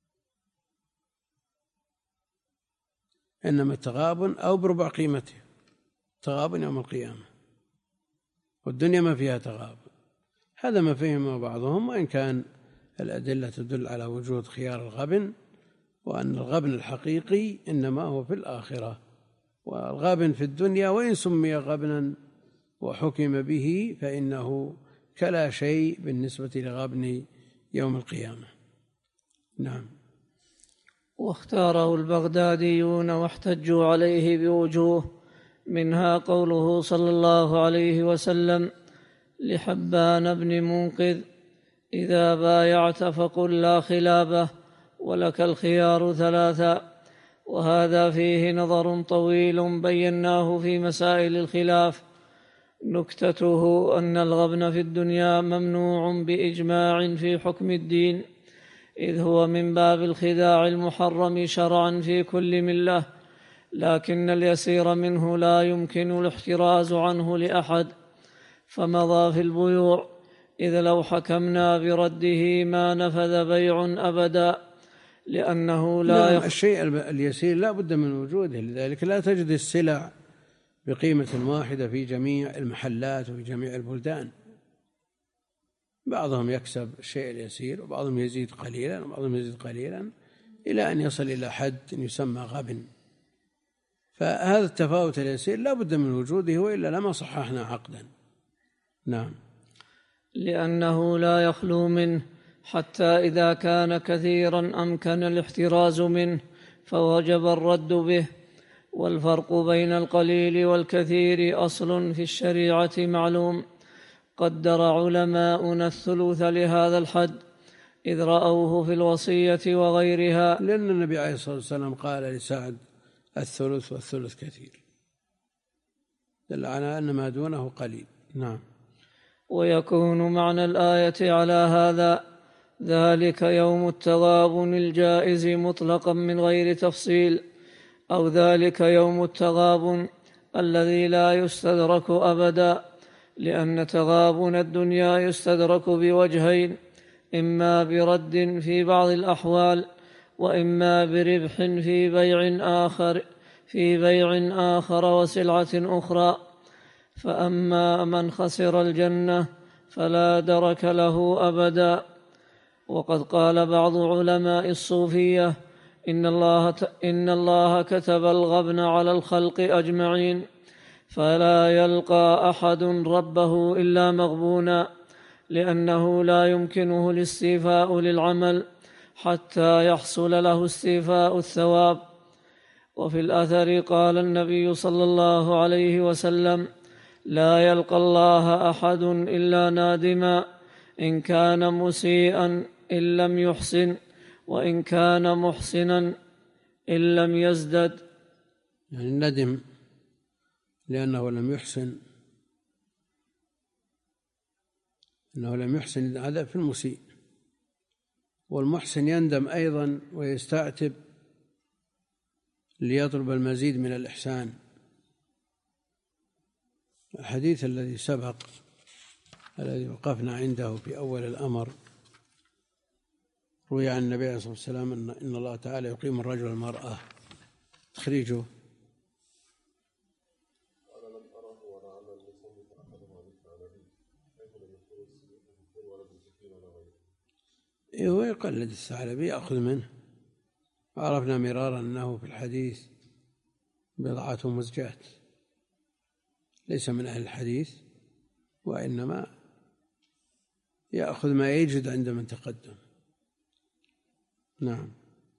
إنما التغابن أو بربع قيمتها، تغابن يوم القيامة، والدنيا ما فيها تغابن. هذا ما فهمه بعضهم، وإن كان الأدلة تدل على وجود خيار الغبن، وأن الغبن الحقيقي إنما هو في الآخرة، والغبن في الدنيا وإن سمي غبنا وحكم به فإنه كلا شيء بالنسبة لغبن يوم القيامة. نعم. واختاره البغداديون واحتجوا عليه بوجوه، منها قوله صلى الله عليه وسلم لحبان بن منقذ: إذا بايعت فقل لا خلابه ولك الخيار ثلاثا. وهذا فيه نظر طويل بيناه في مسائل الخلاف. نكتته أن الغبن في الدنيا ممنوع بإجماع في حكم الدين، إذ هو من باب الخداع المحرم شرعا في كل ملة، لكن اليسير منه لا يمكن الاحتراز عنه لأحد، فمضى في البيوع، إذ لو حكمنا برده ما نفذ بيع أبدا، لأنه لا يخ... الشيء اليسير لا بد من وجوده، لذلك لا تجد السلع بقيمة واحدة في جميع المحلات وفي جميع البلدان، بعضهم يكسب الشيء اليسير وبعضهم يزيد قليلا وبعضهم يزيد قليلا إلى أن يصل إلى حد يسمى غبن. فهذا التفاوت اليسير لا بد من وجوده، وإلا لما صححنا عقدا. نعم. لأنه لا يخلو منه، حتى إذا كان كثيرا أمكن الاحتراز منه فوجب الرد به. والفرق بين القليل والكثير أصل في الشريعة معلوم، قدر علماؤنا الثلث لهذا الحد، إذ رأوه في الوصية وغيرها، لأن النبي عليه الصلاة والسلام قال لسعد: الثلث والثلث كثير، دل على أن ما دونه قليل. نعم. ويكون معنى الآية على هذا: ذلك يوم التغابن الجائز مطلقا من غير تفصيل، أو ذلك يوم التغابن الذي لا يستدرك أبدا، لأن تغابن الدنيا يستدرك بوجهين: إما برد في بعض الأحوال، وإما بربح في بيع آخر في بيع آخر وسلعة أخرى. فأما من خسر الجنة فلا درك له أبدا. وقد قال بعض علماء الصوفية: إن الله, إن الله كتب الغبن على الخلق أجمعين، فلا يلقى أحد ربه إلا مغبونا، لأنه لا يمكنه الاستيفاء للعمل حتى يحصل له استيفاء الثواب. وفي الأثر قال النبي صلى الله عليه وسلم: لا يلقى الله أحد إلا نادما، إن كان مسيئا إن لم يحسن، وإن كان محسنا إن لم يزدد. يعني ندم لأنه لم يحسن، أنه لم يحسن هذا في المسيء، والمحسن يندم أيضا ويستعتب ليطلب المزيد من الإحسان. الحديث الذي سبق الذي وقفنا عنده في أول الأمر روي عن النبي عليه الصلاة والسلام أن إن الله تعالى يقيم الرجل والمرأة. تخريجه: هو يقلد الثعلبي يأخذ منه، وعرفنا مرارا أنه في الحديث بضعة مزجات، ليس من أهل الحديث، وإنما يأخذ ما يجد عند من تقدم. نعم.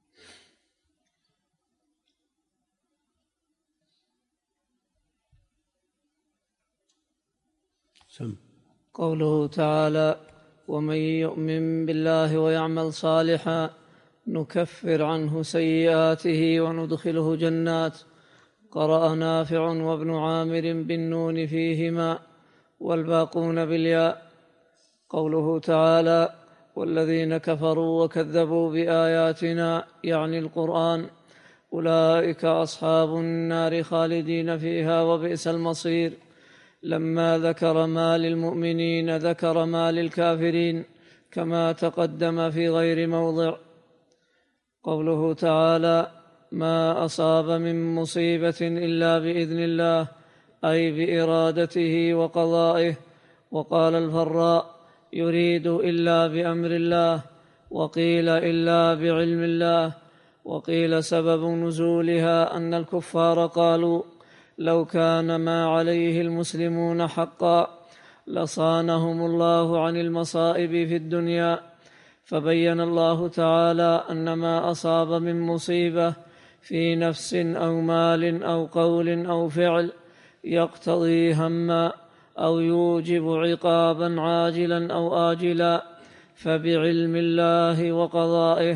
سم. قوله تعالى: ومن يؤمن بالله ويعمل صالحا نكفر عنه سيئاته وندخله جنات. قرأ نافع وابن عامر بالنون فيهما والباقون بالياء. قوله تعالى: والذين كفروا وكذبوا بآياتنا يعني القرآن أولئك أصحاب النار خالدين فيها وبئس المصير. لما ذكر ما للمؤمنين ذكر ما للكافرين كما تقدم في غير موضع. قوله تعالى: ما أصاب من مصيبة إلا بإذن الله، أي بإرادته وقضائه. وقال الفراء: يريد إلا بأمر الله، وقيل إلا بعلم الله. وقيل سبب نزولها أن الكفار قالوا: لو كان ما عليه المسلمون حقا لصانهم الله عن المصائب في الدنيا. فبين الله تعالى أن ما أصاب من مصيبة في نفس أو مال أو قول أو فعل يقتضي هما أو يوجب عقابا عاجلا أو آجلا فبعلم الله وقضائه.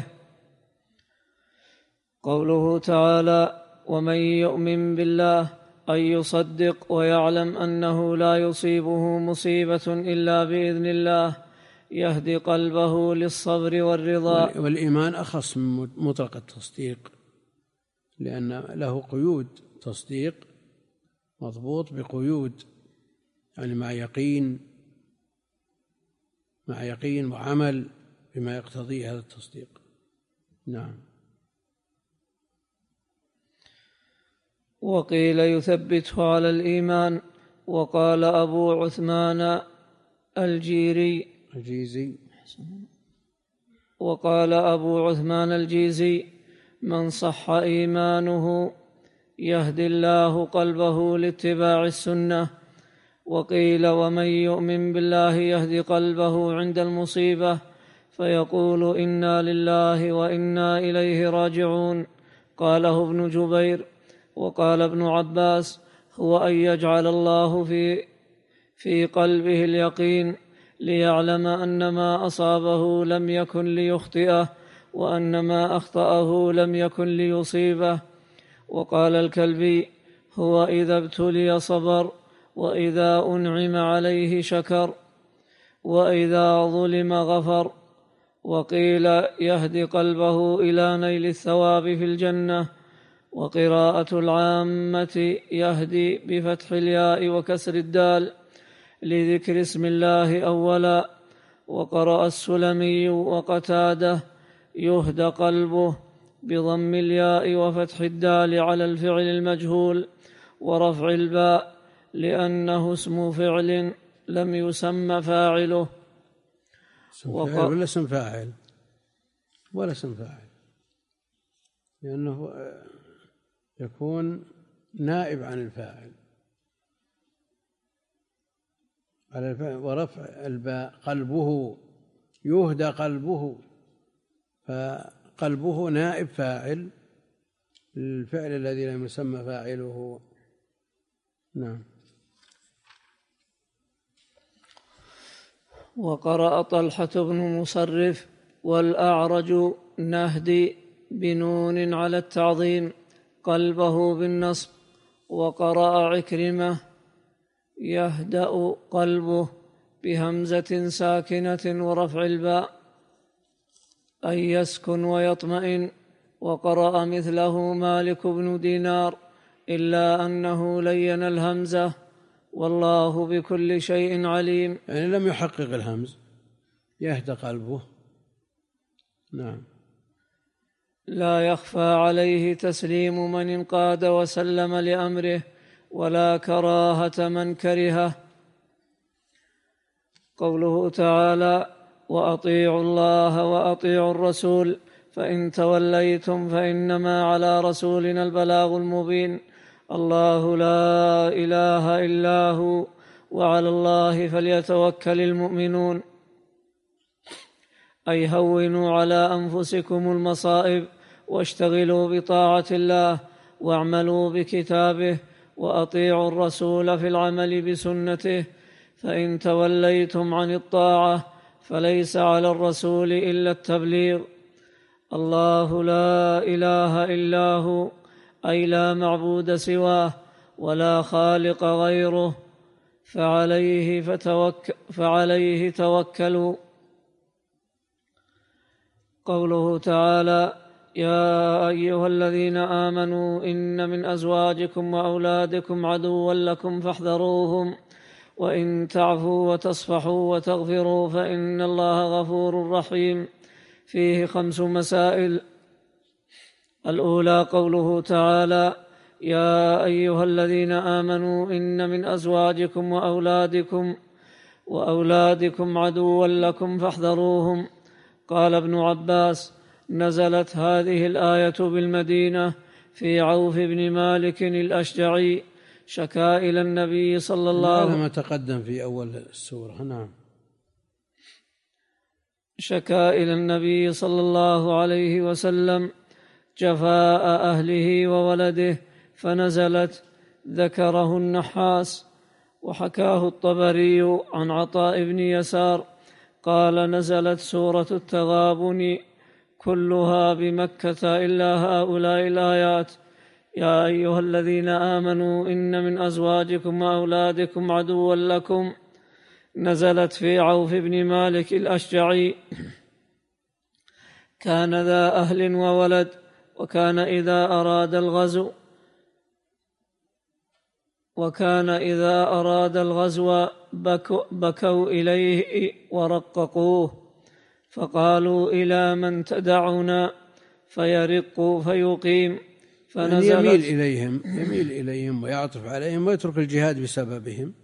قوله تعالى: ومن يؤمن بالله، أي يصدق ويعلم أنه لا يصيبه مصيبة إلا بإذن الله، يهدي قلبه للصبر والرضا. والإيمان أخص من مطلق التصديق، لأن له قيود. تصديق مضبوط بقيود، يعني مع يقين مع يقين وعمل بما يقتضيه هذا التصديق. نعم. وقيل يثبته على الإيمان. وقال أبو عثمان الجيري الجيزي وقال أبو عثمان الجيزي: من صح إيمانه يهدي الله قلبه لاتباع السنة. وقيل: ومن يؤمن بالله يهدي قلبه عند المصيبة فيقول: إنا لله وإنا إليه راجعون. قاله ابن جبير. وقال ابن عباس: هو أن يجعل الله في في قلبه اليقين ليعلم أن ما أصابه لم يكن ليخطئه، وأن ما أخطأه لم يكن ليصيبه. وقال الكلبي: هو إذا ابتلي صبر، وإذا أنعم عليه شكر، وإذا ظلم غفر. وقيل: يهدي قلبه إلى نيل الثواب في الجنة. وقراءة العامة: يهدي بفتح الياء وكسر الدال لذكر اسم الله أولا. وقرأ السلمي وقتاده: يهدى قلبه بضم الياء وفتح الدال على الفعل المجهول ورفع الباء، لأنه اسم فعل لم يسمى فاعله. اسم فاعل ولا اسم فاعل ولا اسم فاعل، لأنه يكون نائب عن الفاعل. على الفاعل ورفع الباء. قلبه يهدى قلبه، فقلبه نائب فاعل للفعل الذي لم يسمى فاعله. نعم. وقرأ طلحة بن مصرف: والأعرج نهدي بنون على التعظيم قلبه بالنصب. وقرأ عكرمة: يهدأ قلبه بهمزة ساكنة ورفع الباء، أي يسكن ويطمئن. وقرأ مثله مالك بن دينار، إلا أنه لين الهمزة. والله بكل شيء عليم، يعني لم يحقق الهمز. يهدى قلبه. نعم. لا يخفى عليه تسليم من انقاد وسلم لأمره، ولا كراهة من كرهه. قوله تعالى: وأطيعوا الله وأطيعوا الرسول فإن توليتم فإنما على رسولنا البلاغ المبين. الله لا إله إلا هو وعلى الله فليتوكل المؤمنون. أي هونوا على أنفسكم المصائب واشتغلوا بطاعة الله واعملوا بكتابه، وأطيعوا الرسول في العمل بسنته. فإن توليتم عن الطاعة فليس على الرسول إلا التبليغ. الله لا إله إلا هو، أي لا معبود سواه ولا خالق غيره، فعليه, فتوك فعليه توكلوا. قوله تعالى: يا أيها الذين آمنوا إن من أزواجكم وأولادكم عدوا لكم فاحذروهم وإن تعفوا وتصفحوا وتغفروا فإن الله غفور رحيم. فيه خمس مسائل. الأولى قوله تعالى: يا أيها الذين آمنوا إن من أزواجكم وأولادكم وأولادكم عدوا لكم فاحذروهم. قال ابن عباس: نزلت هذه الآية بالمدينة في عوف بن مالك الأشجعي شكا إلى النبي صلى الله عليه وسلم ما تقدم في أول السورة. نعم. شكا إلى النبي صلى الله عليه وسلم جفاء أهله وولده فنزلت ذكره النحاس. وحكاه الطبري عن عطاء بن يسار قال: نزلت سورة التغابن كلها بمكة إلا هؤلاء الآيات: يا أيها الذين آمنوا إن من أزواجكم وأولادكم عدوا لكم. نزلت في عوف بن مالك الأشجعي، كان ذا أهل وولد، وكان إذا أراد الغزو وكان إذا أراد الغزو بكوا, بكوا إليه ورققوه فقالوا: إلى من تدعنا؟ فيرق فيقيم. فنزلت يعني يميل إليهم يميل إليهم ويعطف عليهم ويترك الجهاد بسببهم.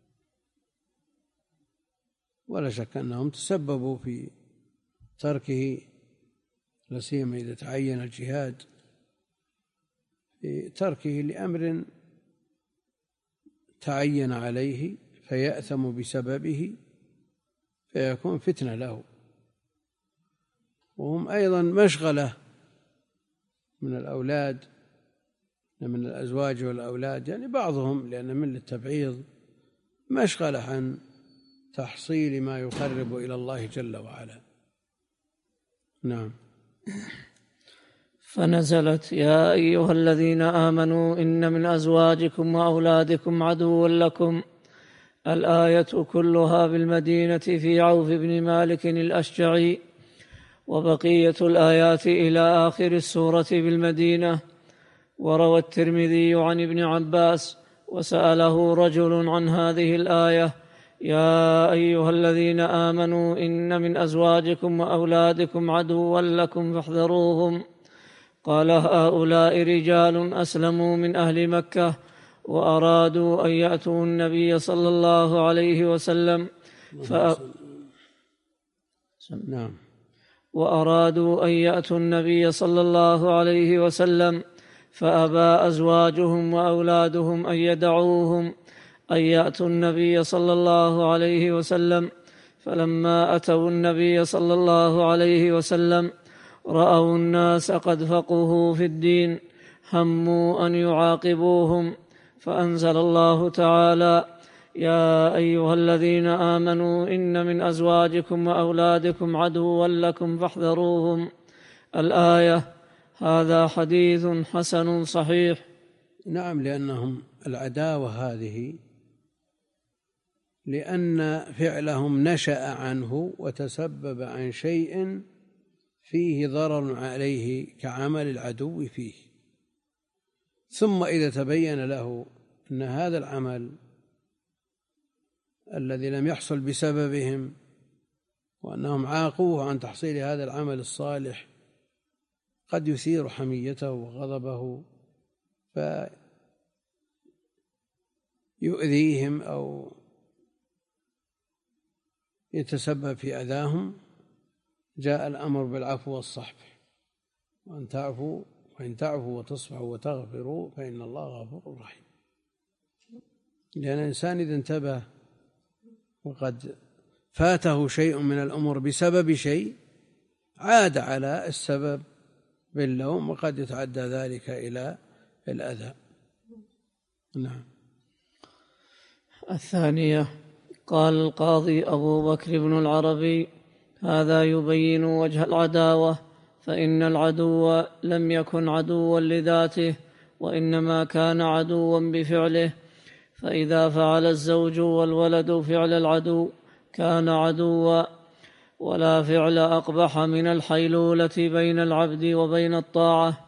ولا شك أنهم تسببوا في تركه، لا سيما إذا تعين الجهاد، في تركه لأمر تعين عليه فيأثم بسببه فيكون فتنة له. وهم أيضا مشغلة من الأولاد، من الأزواج والأولاد، يعني بعضهم لأن من التبعيض مشغلة عن تحصيل ما يقرب إلى الله جل وعلا. نعم. فنزلت: يا أيها الذين آمنوا إن من أزواجكم وأولادكم عدوا لكم. الآية كلها بالمدينة في عوف بن مالك الأشجعي، وبقية الآيات إلى آخر السورة بالمدينة. وروى الترمذي عن ابن عباس وسأله رجل عن هذه الآية: يا أيها الذين آمنوا إن من أزواجكم وأولادكم عدوا لكم فاحذروهم. قال: هؤلاء رجال أسلموا من أهل مكة وأرادوا أن يأتوا النبي صلى الله عليه وسلم فأ... نعم. وأرادوا أن يأتوا النبي صلى الله عليه وسلم فأبى أزواجهم وأولادهم أن يدعوهم أن يأتوا النبي صلى الله عليه وسلم. فلما أتوا النبي صلى الله عليه وسلم رأوا الناس قد فقهوا في الدين هموا أن يعاقبوهم، فأنزل الله تعالى: يا أيها الذين آمنوا إن من أزواجكم وأولادكم عدوا لكم فاحذروهم. الآية. هذا حديث حسن صحيح. نعم، لأنهم العداوة هذه لأن فعلهم نشأ عنه وتسبب عن شيء فيه ضرر عليه كعمل العدو فيه، ثم إذا تبين له أن هذا العمل الذي لم يحصل بسببهم وأنهم عاقوه عن تحصيل هذا العمل الصالح قد يثير حميته وغضبه فيؤذيهم أو يتسبب في أذاهم، جاء الأمر بالعفو والصفح، وأن تعفوا وإن تعفوا وتصفحوا وتغفروا فإن الله غفور رحيم. لأن الإنسان إذا انتبه وقد فاته شيء من الأمور بسبب شيء عاد على السبب باللوم، وقد يتعدى ذلك إلى الأذى. نعم. الثانية. قال القاضي أبو بكر بن العربي: هذا يبين وجه العداوة، فإن العدو لم يكن عدوا لذاته وإنما كان عدوا بفعله، فإذا فعل الزوج والولد فعل العدو كان عدوا، ولا فعل أقبح من الحيلولة بين العبد وبين الطاعة.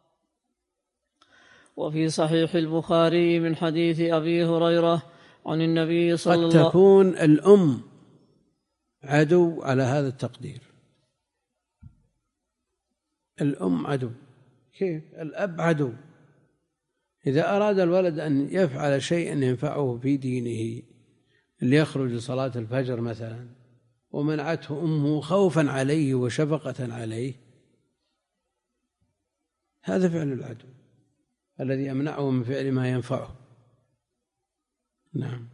وفي صحيح البخاري من حديث أبي هريرة عن النبي صلى الله عليه وسلم قد تكون الأم عدو على هذا التقدير، الأم عدو، كيف؟ الأب عدو. إذا أراد الولد أن يفعل شيئا ينفعه في دينه، ليخرج لصلاة الفجر مثلا، ومنعته أمه خوفا عليه وشفقة عليه، هذا فعل العدو الذي يمنعه من فعل ما ينفعه. نعم.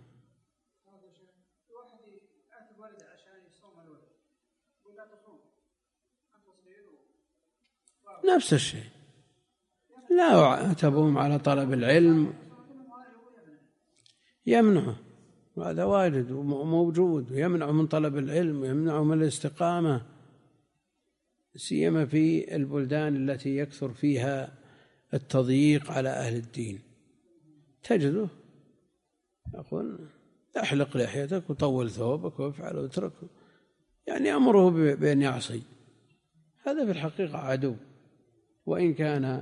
نفس الشيء، لا عاتبهم على طلب العلم، يمنعه، وهذا وارد وموجود، يمنعه من طلب العلم ويمنعه من الاستقامة، سيما في البلدان التي يكثر فيها التضييق على أهل الدين، تجده يقول احلق لحيتك وطول ثوبك وافعل واتركه، يعني أمره بأن يعصي. هذا في الحقيقة عدو، وإن كان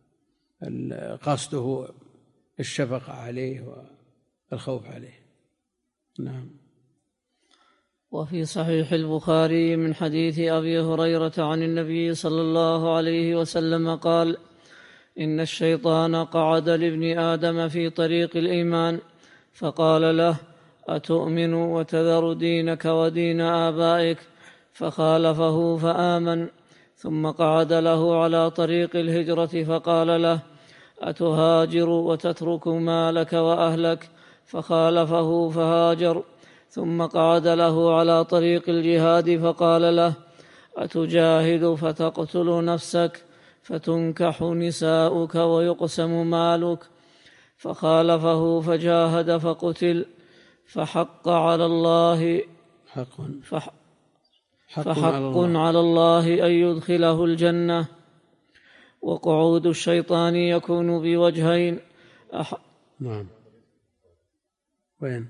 قصده الشفقة عليه والخوف عليه. نعم. وفي صحيح البخاري من حديث أبي هريرة عن النبي صلى الله عليه وسلم قال: إن الشيطان قعد لابن آدم في طريق الإيمان فقال له: أتؤمن وتذر دينك ودين آبائك؟ فخالفه فآمن. ثم قعد له على طريق الهجرة فقال له: أتهاجر وتترك مالك وأهلك؟ فخالفه فهاجر. ثم قعد له على طريق الجهاد فقال له: أتجاهد فتقتل نفسك فتنكح نساؤك ويقسم مالك؟ فخالفه فجاهد فقتل. فحق على الله حق فح حق فحق على الله. على الله أن يدخله الجنة. وقعود الشيطان يكون بوجهين. أح... نعم. وين؟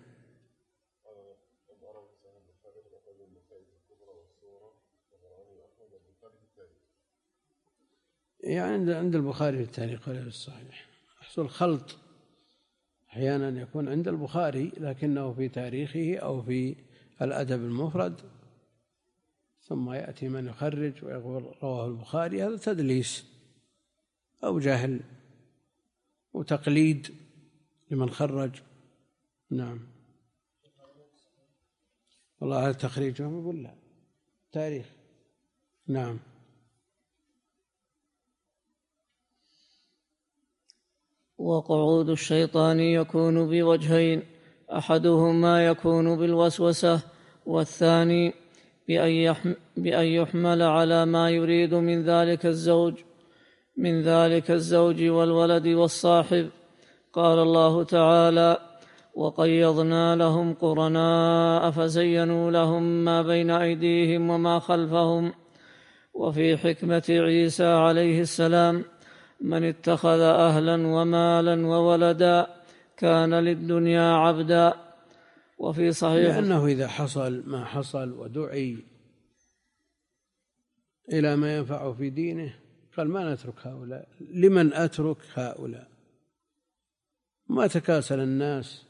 يعني عند البخاري في التاريخ غير الصحيح، يحصل خلط، أحيانا يكون عند البخاري لكنه في تاريخه أو في الأدب المفرد، ثم يأتي من يخرج ويقول رواه البخاري، هذا تدليس أو جهل وتقليد لمن خرج. نعم. والله هل تخريجهم؟ يقول لا، تاريخ. نعم. وقعود الشيطان يكون بوجهين: أحدهما يكون بالوسوسة، والثاني بأن يحمل على ما يريد من ذلك الزوج من ذلك الزوج والولد والصاحب. قال الله تعالى: وقيضنا لهم قرناء فزينوا لهم ما بين أيديهم وما خلفهم. وفي حكمة عيسى عليه السلام: من اتخذ أهلا ومالا وولدا كان للدنيا عبدا. وفي صحيح لأنه إذا حصل ما حصل ودعي إلى ما ينفع في دينه قال ما نترك هؤلاء، لمن أترك هؤلاء؟ ما تكاسل الناس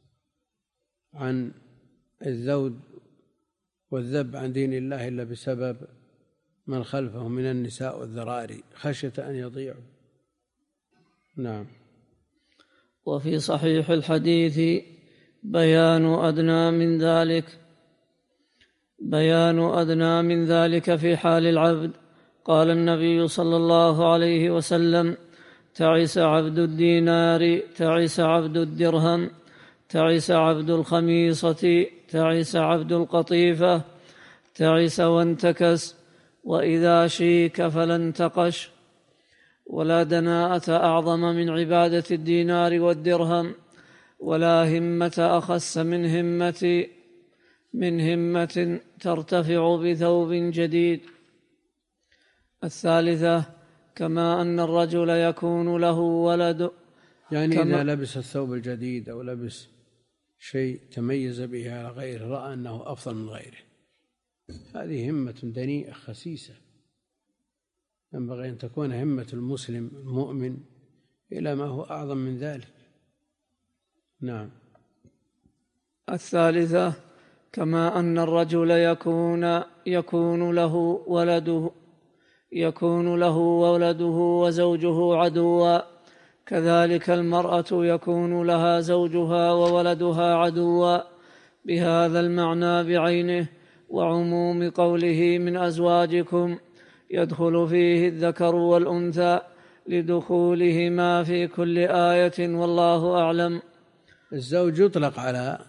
عن الذود والذب عن دين الله إلا بسبب من خلفهم من النساء والذراري خشية أن يضيعوا. نعم. وفي صحيح الحديث بيان أدنى من ذلك بيان أدنى من ذلك في حال العبد. قال النبي صلى الله عليه وسلم: تعس عبد الدينار، تعس عبد الدرهم، تعس عبد الخميصة، تعس عبد القطيفة، تعس وانتكس، وإذا شيك فلا انتقش. ولا دناءة أعظم من عبادة الدينار والدرهم، ولا همة أخس من همة من همة ترتفع بثوب جديد. الثالثة: كما أن الرجل يكون له ولد، يعني إذا لبس الثوب الجديد أو لبس شيء تميز به على غيره رأى أنه أفضل من غيره، هذه همة دنيئة خسيسة، ينبغي أن تكون همة المسلم المؤمن إلى ما هو أعظم من ذلك. نعم. الثالثة: كما أن الرجل يكون يكون له ولده يكون له ولده وزوجه عدوا، كذلك المرأة يكون لها زوجها وولدها عدوا، بهذا المعنى بعينه، وعموم قوله من أزواجكم يدخل فيه الذكر والأنثى لدخولهما في كل آية، والله أعلم. الزوج يطلق على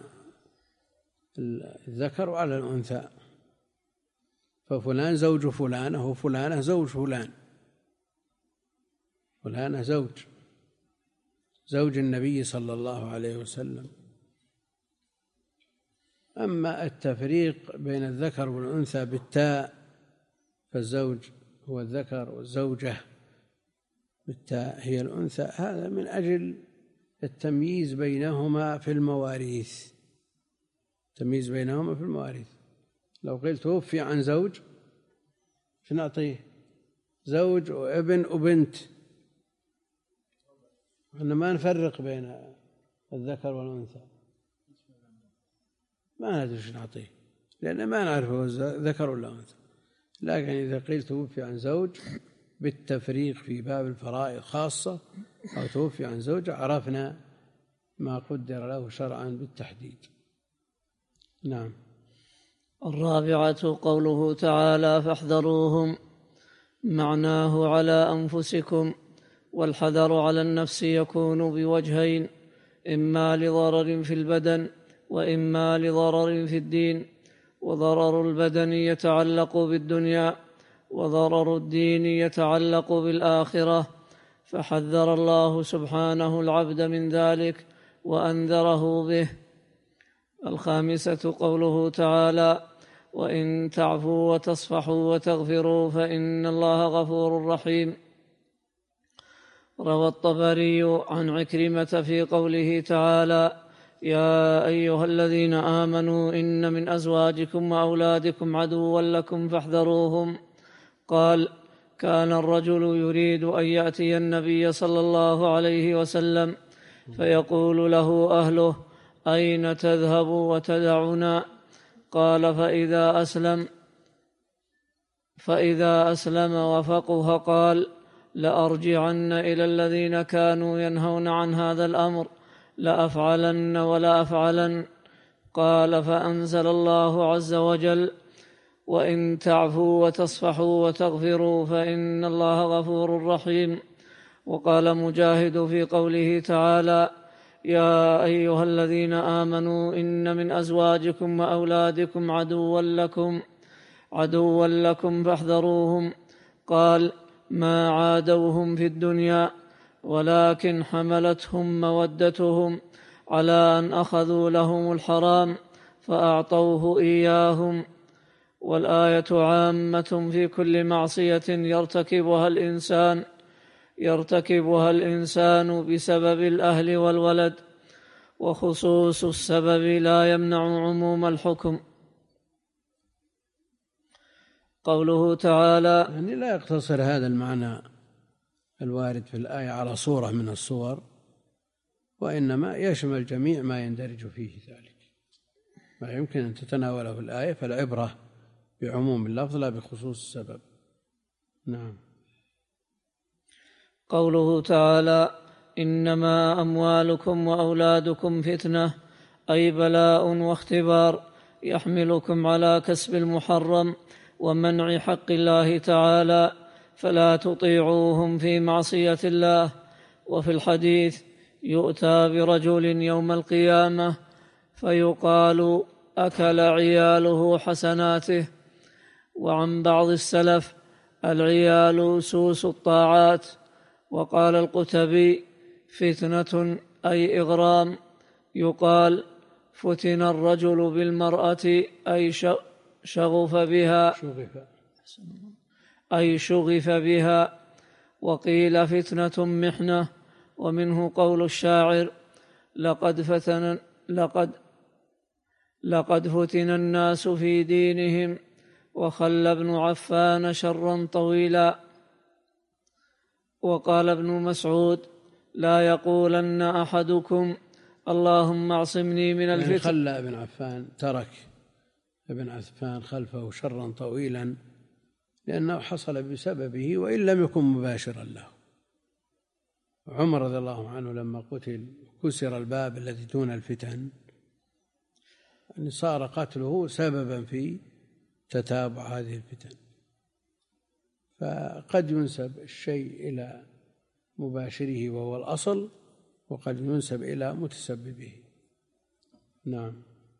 الذكر وعلى الأنثى، ففلان زوج فلانة وفلانة زوج فلان، فلانة زوج زوج النبي صلى الله عليه وسلم. أما التفريق بين الذكر والأنثى بالتاء، فالزوج هو الذكر والزوجة بالتاء هي الأنثى، هذا من أجل التمييز بينهما في المواريث، التمييز بينهما في المواريث. لو قلت توفي عن زوج فنعطيه زوج وابن وبنت، احنا ما نفرق بين الذكر والأنثى، ما ندري ايش نعطيه لأن ما نعرف هو ذكر ولا أنثى. لكن إذا قيل توفي عن زوج بالتفريق في باب الفرائض خاصة، أو توفي عن زوجة، عرفنا ما قدر له شرعا بالتحديد. نعم. الرابعة قوله تعالى فاحذروهم، معناه على أنفسكم، والحذر على النفس يكون بوجهين: إما لضرر في البدن وإما لضرر في الدين، وضرر البدن يتعلق بالدنيا، وضرر الدين يتعلق بالآخرة، فحذر الله سبحانه العبد من ذلك وأنذره به. الخامسة قوله تعالى وإن تعفوا وتصفحوا وتغفروا فإن الله غفور رحيم. روى الطبري عن عكرمة في قوله تعالى يا أيها الذين آمنوا إن من أزواجكم وأولادكم عدوا لكم فاحذروهم، قال كان الرجل يريد أن يأتي النبي صلى الله عليه وسلم فيقول له أهله أين تذهب وتدعنا؟ قال فإذا أسلم فإذا أسلم وفقه قال لأرجعن إلى الذين كانوا ينهون عن هذا الأمر لأفعلن ولا أفعلن. قال فأنزل الله عز وجل وإن تعفوا وتصفحوا وتغفروا فإن الله غفور رحيم. وقال مجاهد في قوله تعالى يا أيها الذين آمنوا إن من أزواجكم وأولادكم عدوا لكم عدوا لكم فاحذروهم، قال ما عادوهم في الدنيا ولكن حملتهم مودتهم على أن أخذوا لهم الحرام فأعطوه إياهم. والآية عامة في كل معصية يرتكبها الإنسان يرتكبها الإنسان بسبب الأهل والولد، وخصوص السبب لا يمنع عموم الحكم. قوله تعالى يعني لا يقتصر هذا المعنى الوارد في الآية على صورة من الصور، وإنما يشمل جميع ما يندرج فيه ذلك، ما يمكن أن تتناوله في الآية، فالعبرة بعموم اللفظ لا بخصوص السبب. نعم. قوله تعالى إنما أموالكم وأولادكم فتنة، أي بلاء واختبار يحملكم على كسب المحرم ومنع حق الله تعالى، فلا تطيعوهم في معصية الله. وفي الحديث يؤتى برجل يوم القيامة فيقال أكل عياله حسناته. وعن بعض السلف العيال سوس الطاعات. وقال القتبي فتنة أي إغرام، يقال فتن الرجل بالمرأة أي شغف بها أي شغف بها. وقيل فتنة محنة. ومنه قول الشاعر لقد فتن لقد لقد فتن الناس في دينهم وخل ابن عفان شرا طويلا. وقال ابن مسعود: لا يقولن أحدكم اللهم اعصمني من الفتن. يعني خلى ابن عفان، ترك ابن عفان خلفه شرا طويلا لأنه حصل بسببه وإن لم يكن مباشرا له. عمر رضي الله عنه لما قتل كسر الباب الذي دون الفتن، يعني صار قتله سببا في تتابع هذه الفتن. فقد ينسب الشيء إلى مباشره وهو الأصل، وقد ينسب إلى متسببه. نعم.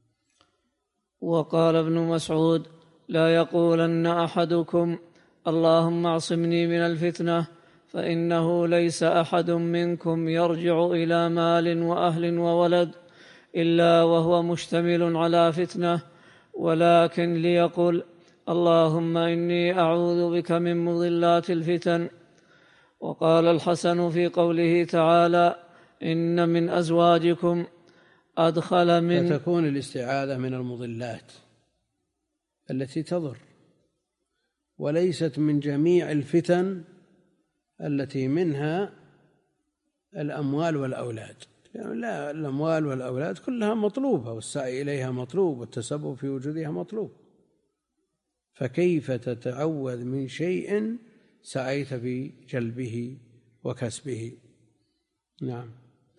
وقال ابن مسعود: لا يقولن أحدكم اللهم اعصمني من الفتنة، فإنه ليس أحد منكم يرجع إلى مال وأهل وولد إلا وهو مشتمل على فتنة، ولكن ليقل اللهم إني أعوذ بك من مضلات الفتن. وقال الحسن في قوله تعالى: إن من أزواجكم أدخل من، فتكون الاستعاذة من المضلات التي تضر، وليست من جميع الفتن التي منها الأموال والأولاد. يعني لا، الأموال والأولاد كلها مطلوبة، والسعي إليها مطلوب، والتسبب في وجودها مطلوب، فكيف تتعوذ من شيء سعيت في جلبه وكسبه؟ نعم.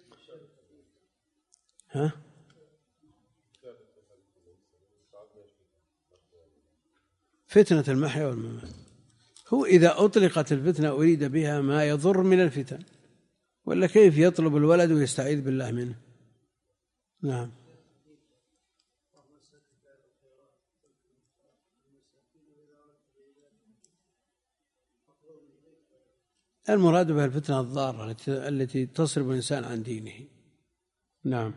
ها؟ فتنة المحيا والممات، هو إذا أطلقت الفتنة أريد بها ما يضر من الفتن، ولا كيف يطلب الولد ويستعيذ بالله منه؟ نعم. المراد بها الفتنة الضارة التي تصرف الإنسان عن دينه. نعم.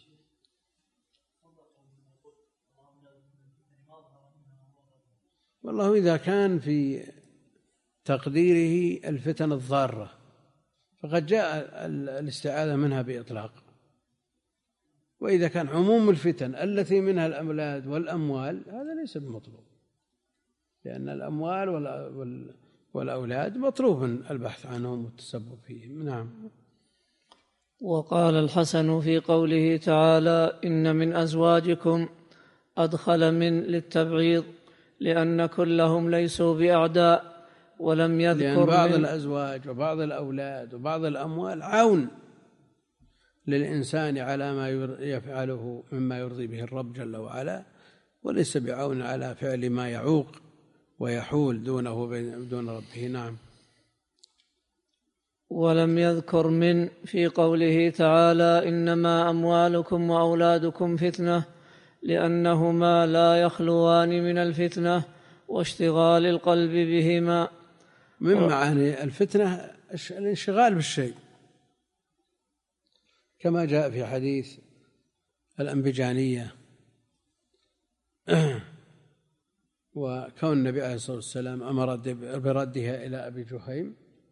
والله إذا كان في تقديره الفتن الضارة فقد جاء الاستعاذة منها بإطلاق، وإذا كان عموم الفتن التي منها الأولاد والأموال هذا ليس بمطلوب، لأن الأموال والأولاد مطلوب البحث عنهم والتسبب فيهم. نعم. وقال الحسن في قوله تعالى: إن من أزواجكم أدخل من للتبعيض، لأن كلهم ليسوا بأعداء، ولم يذكر لأن بعض من الأزواج وبعض الأولاد وبعض الأموال عون للإنسان على ما يفعله مما يرضي به الرب جل وعلا، وليس بعون على فعل ما يعوق ويحول دونه دون ربه. نعم. ولم يذكر من في قوله تعالى: إنما أموالكم وأولادكم فتنة، لأنهما لا يخلوان من الفتنة واشتغال القلب بهما. من معاني الفتنة الانشغال بالشيء، كما جاء في حديث الأنبجانية، وكون النبي عليه الصلاة والسلام أمر بردها إلى أبي جهيم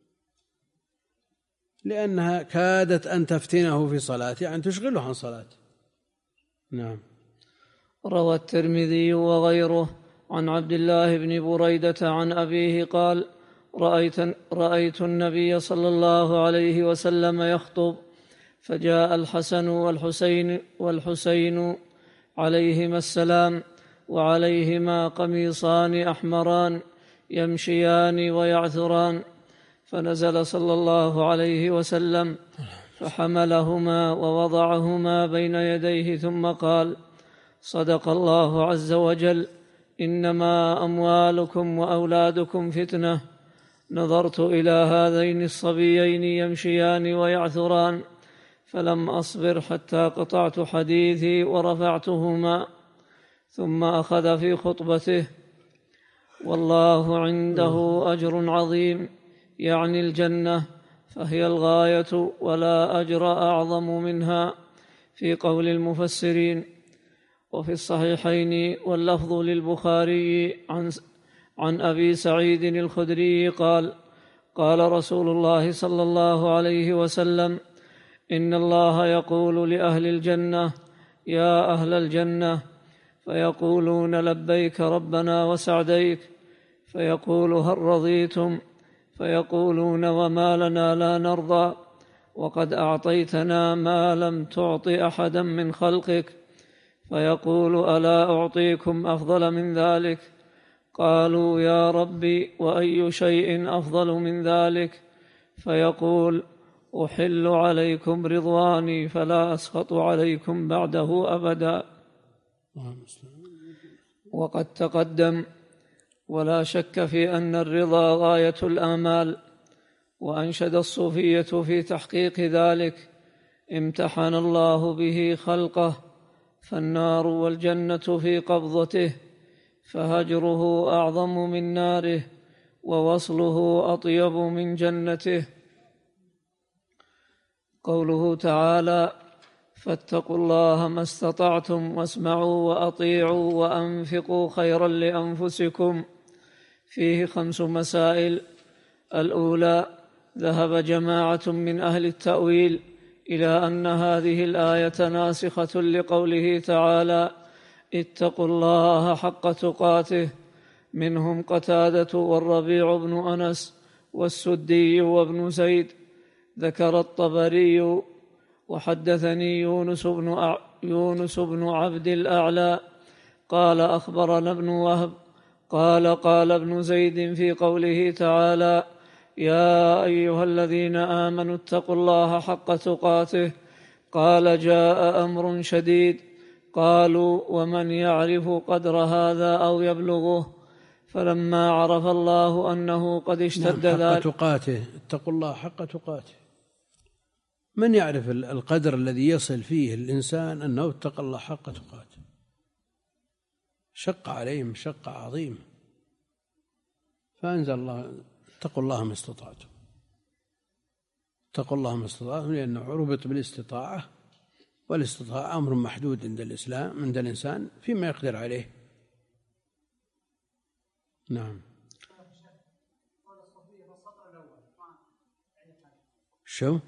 لأنها كادت أن تفتنه في صلاته، أن تشغله عن صلاته. نعم. روى الترمذي وغيره عن عبد الله بن بريدة عن أبيه قال: رأيت, رأيت النبي صلى الله عليه وسلم يخطب، فجاء الحسن والحسين, والحسين عليهما السلام، وعليهما قميصان أحمران يمشيان ويعثران، فنزل صلى الله عليه وسلم فحملهما ووضعهما بين يديه ثم قال: صدق الله عز وجل، إنما أموالكم وأولادكم فتنة. نظرت إلى هذين الصبيين يمشيان ويعثران فلم أصبر حتى قطعت حديثي ورفعتهما. ثم أخذ في خطبته: والله عنده أجر عظيم، يعني الجنة، فهي الغاية ولا أجر أعظم منها، في قول المفسرين. وفي الصحيحين واللفظ للبخاري عن عن أبي سعيد الخدري قال: قال رسول الله صلى الله عليه وسلم: إن الله يقول لأهل الجنة: يا أهل الجنة، فيقولون لبيك ربنا وسعديك، فيقول هل رضيتم؟ فيقولون وما لنا لا نرضى وقد أعطيتنا ما لم تعط أحدا من خلقك. فيقول ألا أعطيكم أفضل من ذلك؟ قالوا يا ربي وأي شيء أفضل من ذلك؟ فيقول أحل عليكم رضواني فلا أسخط عليكم بعده أبدا. وقد تقدم ولا شك في أن الرضا غاية الآمال، وأنشد الصوفية في تحقيق ذلك: امتحن الله به خلقه فالنار والجنة في قبضته، فهجره أعظم من ناره ووصله أطيب من جنته. قوله تعالى: فاتقوا الله ما استطعتم واسمعوا وأطيعوا وأنفقوا خيرا لأنفسكم، فيه خمس مسائل. الأولى: ذهب جماعة من أهل التأويل إلى أن هذه الآية ناسخة لقوله تعالى: اتقوا الله حق تقاته، منهم قتادة والربيع بن أنس والسدي وابن زيد. ذكر الطبري: وحدثني يونس بن يونس بن عبد الأعلى قال أخبرنا ابن وهب قال قال ابن زيد في قوله تعالى: يا أيها الذين آمنوا اتقوا الله حق تقاته، قال جاء أمر شديد، قالوا ومن يعرف قدر هذا أو يبلغه؟ فلما عرف الله أنه قد اشتد نعم، ذلك. حق تقاته، اتقوا الله حق تقاته. من يعرف القدر الذي يصل فيه الإنسان أنه اتقى الله حق تقاته؟ شق عليهم شق عظيم، فأنزل الله: اتقوا الله ما استطعتم. اتقوا الله ما استطعتم، لأنه ربط بالاستطاعة، والاستطاعة أمر محدود عند الإسلام عند الإنسان فيما يقدر عليه. نعم. شو؟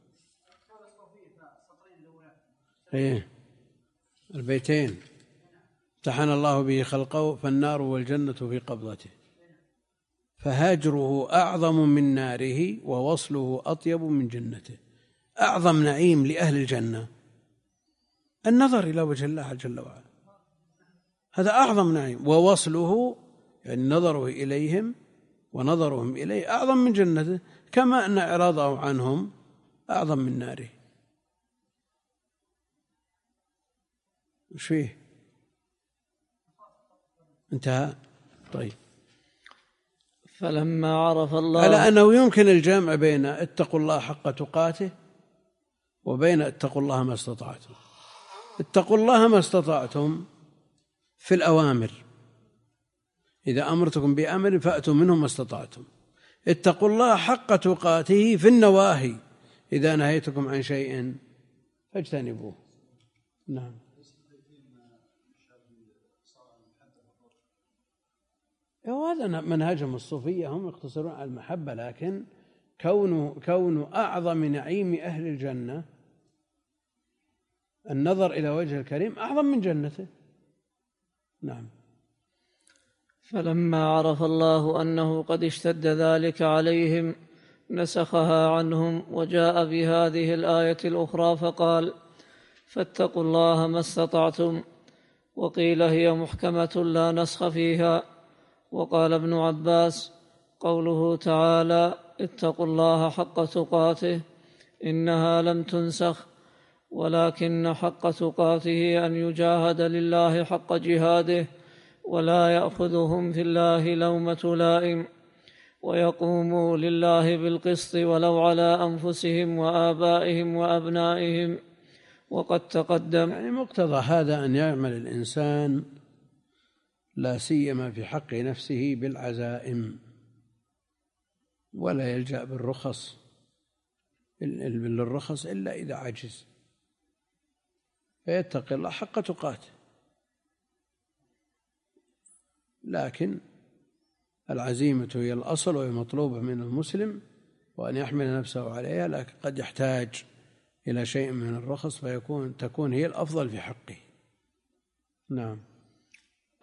ايه البيتين: امتحن الله به خلقه فالنار والجنة في قبضته، فهاجره أعظم من ناره ووصله أطيب من جنته. أعظم نعيم لأهل الجنة النظر إلى وجه الله جل وعلا، هذا أعظم نعيم، ووصله يعني نظره إليهم ونظرهم إليه أعظم من جنته، كما أن إعراضه عنهم أعظم من ناره. وش فيه؟ انتهى. طيب. فلما عرف الله على أنه يمكن الجمع بين اتقوا الله حق تقاته وبين اتقوا الله ما استطعتم. اتقوا الله ما استطعتم في الأوامر، إذا أمرتكم بأمر فأتوا منه ما استطعتم. اتقوا الله حق تقاته في النواهي، إذا نهيتكم عن شيء فاجتنبوه. نعم. وهذا منهجهم الصوفية، هم يقتصرون على المحبة، لكن كون كون أعظم نعيم أهل الجنة النظر إلى وجه الكريم أعظم من جنته. نعم. فلما عرف الله أنه قد اشتد ذلك عليهم نسخها عنهم وجاء بهذه الآية الأخرى فقال: فاتقوا الله ما استطعتم. وقيل هي محكمة لا نسخ فيها. وقال ابن عباس: قوله تعالى اتقوا الله حق تقاته إنها لم تنسخ، ولكن حق تقاته أن يجاهد لله حق جهاده، ولا يأخذهم في الله لومة لائم، ويقوموا لله بالقسط ولو على أنفسهم وآبائهم وأبنائهم. وقد تقدم يعني مقتضى هذا أن يعمل الإنسان لا سيما في حق نفسه بالعزائم، ولا يلجأ بالرخص بالرخص إلا إذا عجز، فيتقي الله حق تقاته. لكن العزيمة هي الأصل وهي مطلوبة من المسلم، وأن يحمل نفسه عليها، لكن قد يحتاج إلى شيء من الرخص فيكون تكون هي الأفضل في حقه. نعم.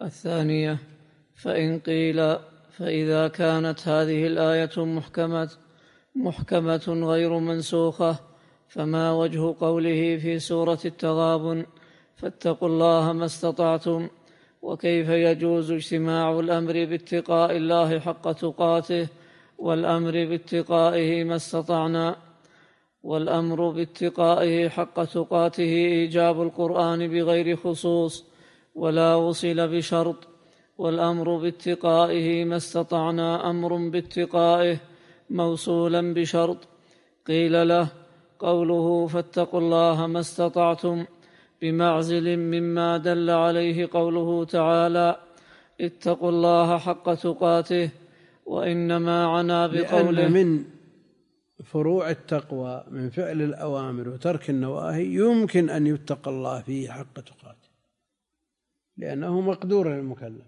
الثانية: فإن قيل فإذا كانت هذه الآية محكمة محكمة غير منسوخة فما وجه قوله في سورة التغابن: فاتقوا الله ما استطعتم؟ وكيف يجوز اجتماع الأمر باتقاء الله حق تقاته والأمر باتقائه ما استطعنا؟ والأمر باتقائه حق تقاته إيجاب القرآن بغير خصوص ولا وصل بشرط، والأمر باتقائه ما استطعنا أمر باتقائه موصولا بشرط. قيل له: قوله فاتقوا الله ما استطعتم بمعزل مما دل عليه قوله تعالى: اتقوا الله حق تقاته، وإنما عنا بقوله لأن من فروع التقوى من فعل الأوامر وترك النواهي يمكن أن يتقى الله فيه حق تقاته لأنه مقدور للمكلف،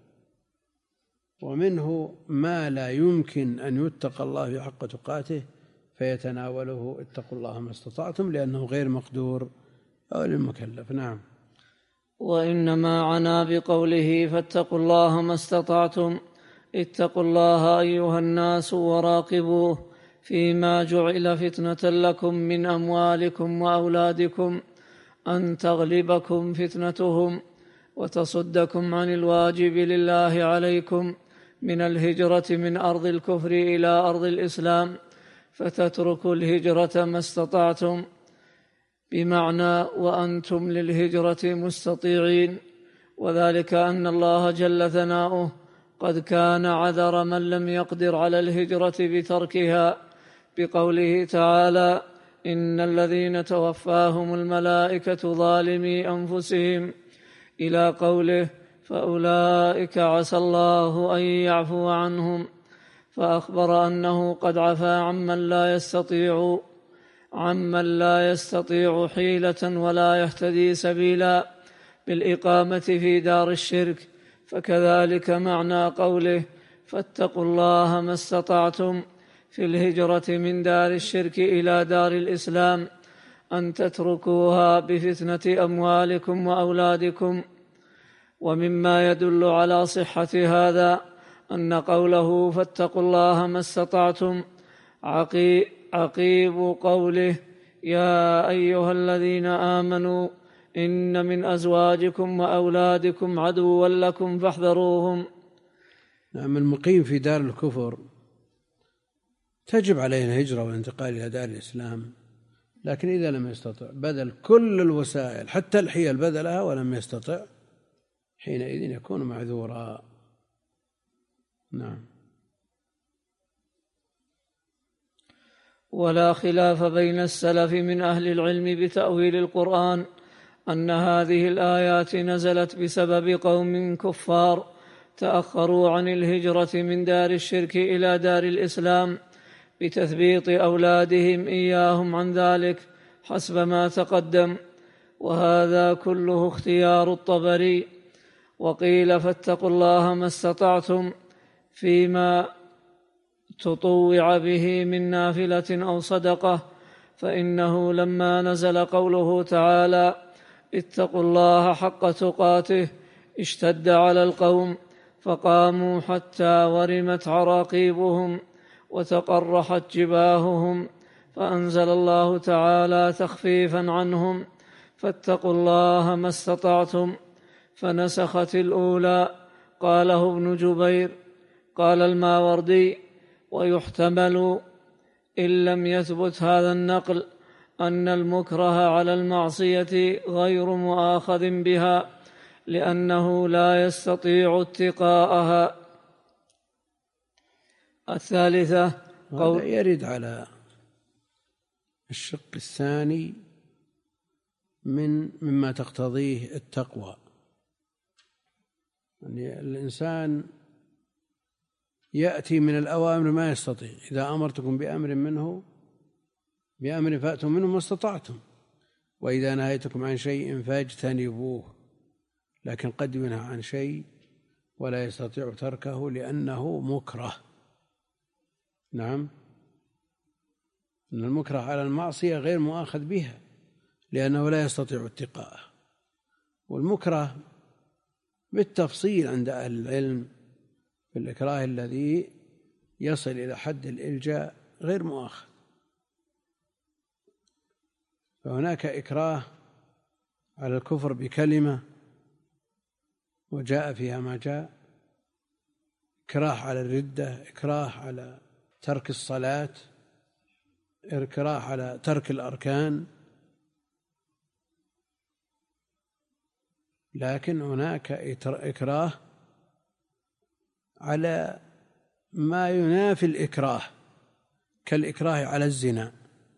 ومنه ما لا يمكن أن يتقى الله في حق تقاته فيتناوله اتقوا الله ما استطعتم لأنه غير مقدور للمكلف. نعم. وإنما عنا بقوله فاتقوا الله ما استطعتم اتقوا الله أيها الناس وراقبوه فيما جعل فتنة لكم من أموالكم وأولادكم أن تغلبكم فتنتهم وتصدكم عن الواجب لله عليكم من الهجرة من أرض الكفر إلى أرض الإسلام، فتتركوا الهجرة ما استطعتم، بمعنى وأنتم للهجرة مستطيعين، وذلك أن الله جل ثناؤه قد كان عذر من لم يقدر على الهجرة بتركها بقوله تعالى: إن الذين توفاهم الملائكة ظالمي أنفسهم، إلى قوله: فأولئك عسى الله أن يعفو عنهم، فأخبر أنه قد عفا عمن لا يستطيع عمن لا يستطيع حيلة ولا يهتدي سبيلا بالإقامة في دار الشرك. فكذلك معنى قوله فاتقوا الله ما استطعتم في الهجرة من دار الشرك إلى دار الإسلام أن تتركوها بفتنة أموالكم وأولادكم. ومما يدل على صحة هذا أن قوله فاتقوا الله ما استطعتم عقيب قوله: يا أيها الذين آمنوا إن من أزواجكم وأولادكم عدوا لكم فاحذروهم. نعم. المقيم في دار الكفر تجب عليه الهجرة والانتقال إلى دار الإسلام، لكن إذا لم يستطع بذل كل الوسائل حتى الحيل بذلها ولم يستطع حينئذ يكون معذورا. نعم. ولا خلاف بين السلف من أهل العلم بتأويل القرآن أن هذه الآيات نزلت بسبب قوم كفار تأخروا عن الهجرة من دار الشرك إلى دار الإسلام بتثبيط أولادهم إياهم عن ذلك حسب ما تقدم، وهذا كله اختيار الطبري. وقيل فاتقوا الله ما استطعتم فيما تطوع به من نافلة أو صدقة، فإنه لما نزل قوله تعالى اتقوا الله حق تقاته اشتد على القوم فقاموا حتى ورمت عراقيبهم وتقرحت جباههم، فأنزل الله تعالى تخفيفا عنهم فاتقوا الله ما استطعتم، فنسخت الأولى. قاله ابن جبير. قال الماوردي: ويحتمل إن لم يثبت هذا النقل أن المكره على المعصية غير مؤاخذ بها لأنه لا يستطيع اتقاءها. الثالثة قول يرد على الشق الثاني من مما تقتضيه التقوى، يعني الإنسان يأتي من الأوامر ما يستطيع. إذا أمرتكم بأمر منه بأمر فأتوا منه ما استطعتم، وإذا نهيتكم عن شيء فاجتنبوه، لكن قد ينهى عن شيء ولا يستطيع تركه لأنه مكره. نعم. أن المكره على المعصية غير مؤاخذ بها لأنه لا يستطيع اتقاءه، والمكره بالتفصيل عند أهل العلم في الإكراه الذي يصل إلى حد الإلجاء غير مؤاخذ. فهناك إكراه على الكفر بكلمة وجاء فيها ما جاء، إكراه على الردة، إكراه على ترك الصلاة، إكراه على ترك الأركان. لكن هناك إكراه على ما ينافي الإكراه كالإكراه على الزنا.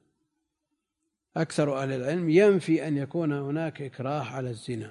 أكثر أهل العلم ينفي أن يكون هناك إكراه على الزنا،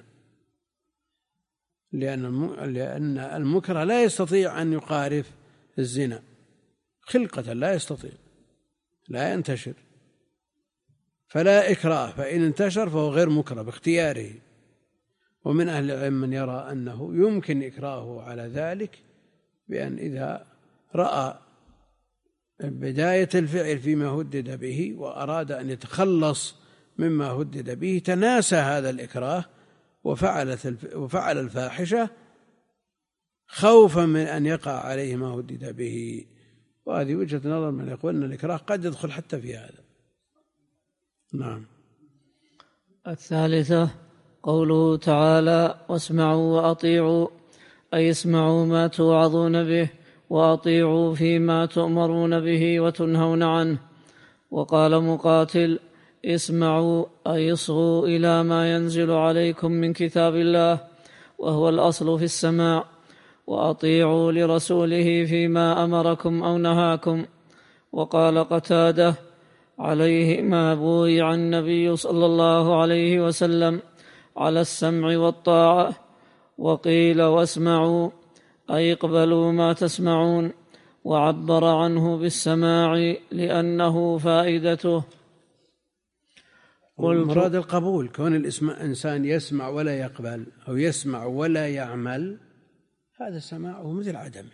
لأن المكره لا يستطيع أن يقارف الزنا خلقة، لا يستطيع، لا ينتشر، فلا إكراه، فإن انتشر فهو غير مكره باختياره. ومن أهل العلم من يرى أنه يمكن إكراهه على ذلك بأن إذا رأى بداية الفعل فيما هدد به وأراد أن يتخلص مما هدد به تناسى هذا الإكراه وفعلت وفعل الفاحشة خوفا من أن يقع عليه ما هدد به. وهذه وجهة نظر من يقول أن الإكراه قد يدخل حتى في هذا. نعم. الثالثة قوله تعالى: واسمعوا وأطيعوا، أي اسمعوا ما توعظون به وأطيعوا فيما تؤمرون به وتنهون عنه. وقال مقاتل: اسمعوا أي اصغوا إلى ما ينزل عليكم من كتاب الله، وهو الأصل في السماع، وأطيعوا لرسوله فيما أمركم أو نهاكم. وقال قتادة: عليه ما بويع النبي صلى الله عليه وسلم على السمع والطاعة. وقيل: واسمعوا أي اقبلوا ما تسمعون، وعبر عنه بالسماع لأنه فائدته. مراد القبول، كون الإنسان يسمع ولا يقبل أو يسمع ولا يعمل، هذا سماعه مثل عدمه.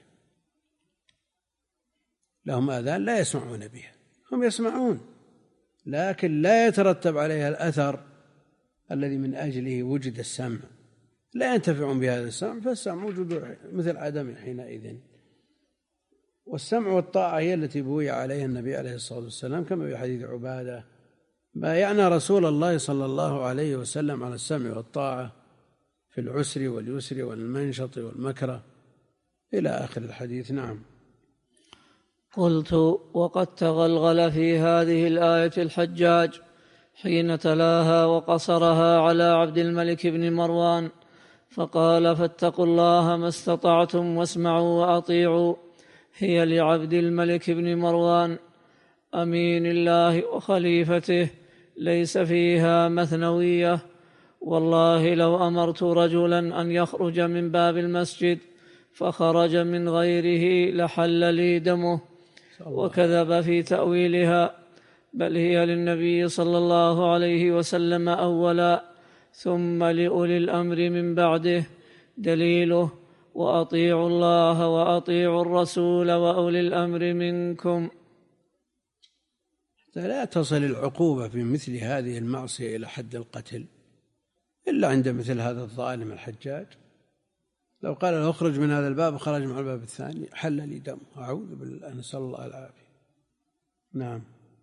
لهم آذان لا يسمعون بها، هم يسمعون لكن لا يترتب عليها الأثر الذي من أجله وجد السمع، لا ينتفعون بهذا السمع، فالسمع موجود مثل عدمه حينئذ. والسمع والطاعة هي التي بوي عليها النبي عليه الصلاة والسلام، كما في حديث عبادة: بايعنا رسول الله صلى الله عليه وسلم على السمع والطاعة في العسر واليسر والمنشط والمكره إلى آخر الحديث. نعم. قلت: وقد تغلغل في هذه الآية الحجاج حين تلاها وقصرها على عبد الملك بن مروان، فقال: فاتقوا الله ما استطعتم واسمعوا وأطيعوا، هي لعبد الملك بن مروان أمين الله وخليفته، ليس فيها مثنوية. والله لو أمرت رجلا أن يخرج من باب المسجد فخرج من غيره لحل لي دمه. وكذب في تأويلها، بل هي للنبي صلى الله عليه وسلم أولا، ثم لأولي الأمر من بعده. دليله: وأطيعوا الله وأطيعوا الرسول وأولي الأمر منكم. لا تصل العقوبة في مثل هذه المعصية إلى حد القتل إلا عند مثل هذا الظالم الحجاج. لو قال له اخرج من هذا الباب خرج من الباب الثاني حل لي دم، أعوذ بالله، نسأل الله العافية. نعم.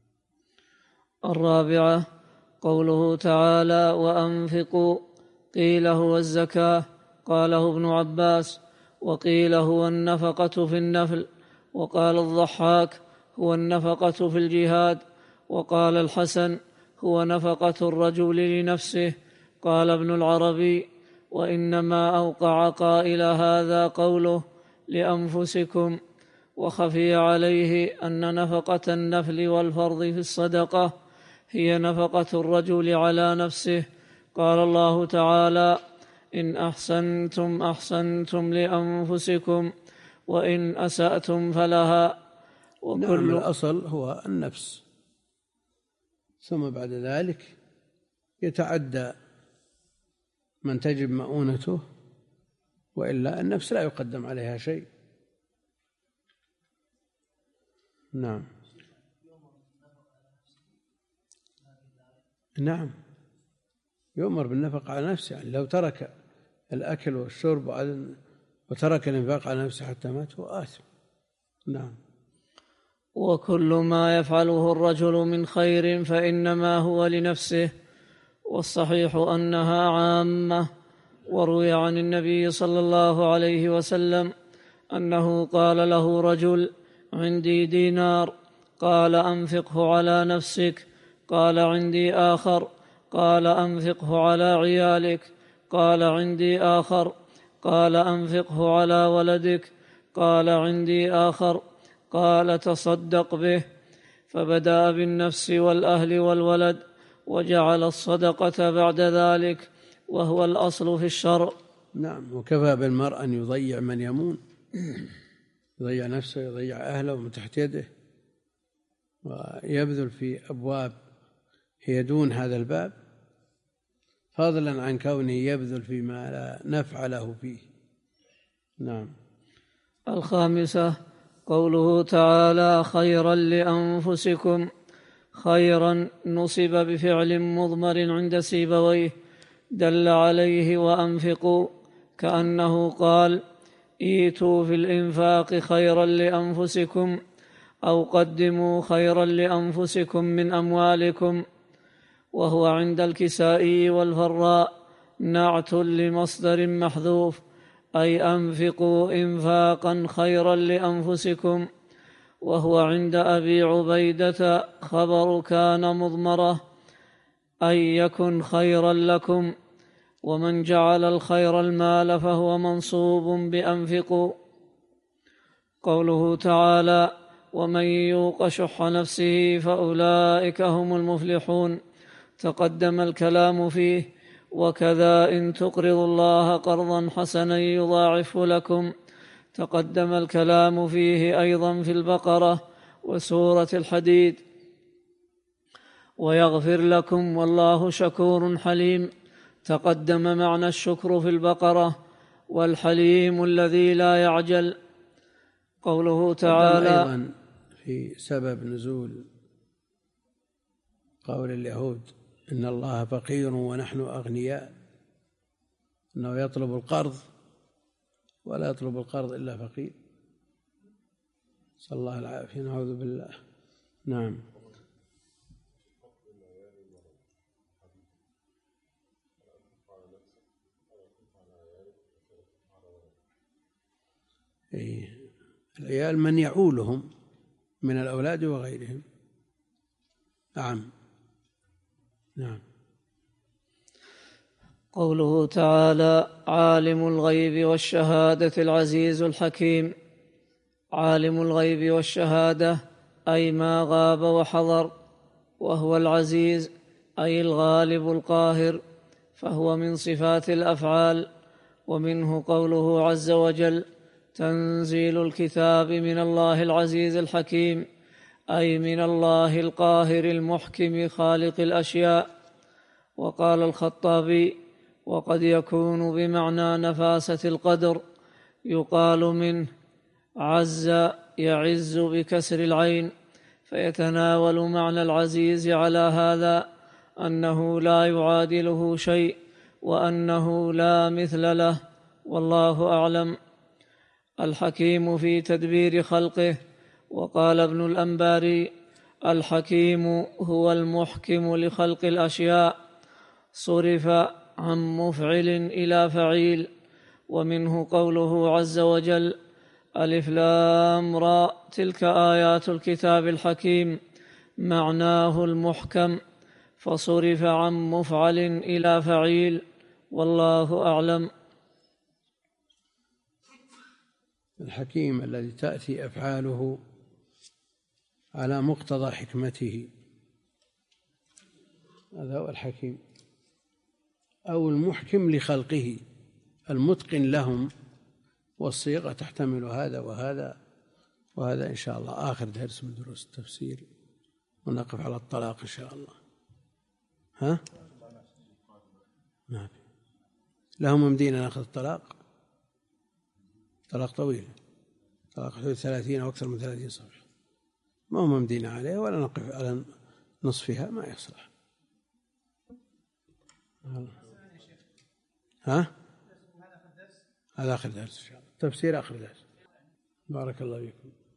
الرابعة قوله تعالى: وأنفقوا، قيل هو الزكاة، قاله ابن عباس، وقيل هو النفقة في النفل، وقال الضحاك: هو النفقة في الجهاد، وقال الحسن: هو نفقة الرجل لنفسه. قال ابن العربي: وإنما أوقع قائل هذا قوله لأنفسكم. وخفي عليه أن نفقة النفل والفرض في الصدقة هي نفقة الرجل على نفسه. قال الله تعالى: إن أحسنتم أحسنتم لأنفسكم وإن أسأتم فلها. وكل نعم، الأصل هو النفس، ثم بعد ذلك يتعدى من تجب مؤونته، وإلا النفس لا يقدم عليها شيء. نعم. نعم، يؤمر بالنفقة على نفسه، يعني لو ترك الأكل والشرب وترك الإنفاق على نفسه حتى مات هو آثم. نعم. وكل ما يفعله الرجل من خير فإنما هو لنفسه، والصحيح أنها عامة. وروي عن النبي صلى الله عليه وسلم أنه قال له رجل: عندي دينار، قال: أنفقه على نفسك. قال: عندي آخر، قال: أنفقه على عيالك. قال: عندي آخر، قال: أنفقه على ولدك. قال: عندي آخر، قال: تصدق به. فبدأ بالنفس والأهل والولد، وجعل الصدقة بعد ذلك، وهو الأصل في الشرع. نعم. وكفى بالمرء أن يضيع من يمون، يضيع نفسه، يضيع أهله من تحت يده، ويبذل في أبواب هي دون هذا الباب، فضلا عن كونه يبذل فيما لا نفع له فيه. نعم. الخامسة قوله تعالى: خيرا لأنفسكم. خيرا نصب بفعل مضمر عند سيبويه دل عليه وأنفقوا، كأنه قال: ايتوا في الإنفاق خيرا لأنفسكم، أو قدموا خيرا لأنفسكم من أموالكم. وهو عند الكسائي والفراء نعت لمصدر محذوف، أي أنفقوا إنفاقا خيرا لأنفسكم. وهو عند أبي عبيدة خبر كان مضمرة، أي يكن خيرا لكم. ومن جعل الخير المال فهو منصوب بأنفقوا. قوله تعالى: ومن يوق شح نفسه فأولئك هم المفلحون، تقدم الكلام فيه. وكذا إن تقرضوا الله قرضا حسنا يضاعفه لكم، تقدم الكلام فيه أيضا في البقرة وسورة الحديد. ويغفر لكم والله شكور حليم، تقدم معنى الشكر في البقرة، والحليم الذي لا يعجل. قوله تعالى أيضا في سبب نزول قول اليهود إن الله فقير ونحن أغنياء، أنه يطلب القرض ولا يطلب القرض إلا فقير، صلى الله العافية، نعوذ بالله. نعم. إيه. العيال من يعولهم من الأولاد وغيرهم. نعم. نعم. قوله تعالى: عالم الغيب والشهادة العزيز الحكيم. عالم الغيب والشهادة أي ما غاب وحضر، وهو العزيز أي الغالب القاهر، فهو من صفات الأفعال. ومنه قوله عز وجل: تنزيل الكتاب من الله العزيز الحكيم، أي من الله القاهر المحكم خالق الأشياء. وقال الخطابي: وقد يكون بمعنى نفاسة القدر، يقال منه عز يعز بكسر العين، فيتناول معنى العزيز على هذا أنه لا يعادله شيء، وأنه لا مثل له، والله أعلم. الحكيم في تدبير خلقه. وقال ابن الأنباري: الحكيم هو المحكم لخلق الأشياء، صرف عن مفعل إلى فعيل. ومنه قوله عز وجل: ألف لام را تلك آيات الكتاب الحكيم، معناه المحكم، فصرف عن مفعل إلى فعيل، والله أعلم. الحكيم الذي تأتي أفعاله على مقتضى حكمته، هذا هو الحكيم، أو المحكم لخلقه المتقن لهم، والصيغة تحتمل هذا وهذا وهذا. إن شاء الله آخر درس من دروس التفسير، ونقف على الطلاق إن شاء الله. ها؟ ما في لهم ممدينا ناخذ الطلاق، طلاق طويل، طلاق حدود ثلاثين أو أكثر من ثلاثين صفحة، ما هو ممدينا عليه، ولا نقف على نصفها، ما يصلح. ها؟ هذا آخر درس إن شاء الله، تفسير آخر درس. بارك الله فيكم.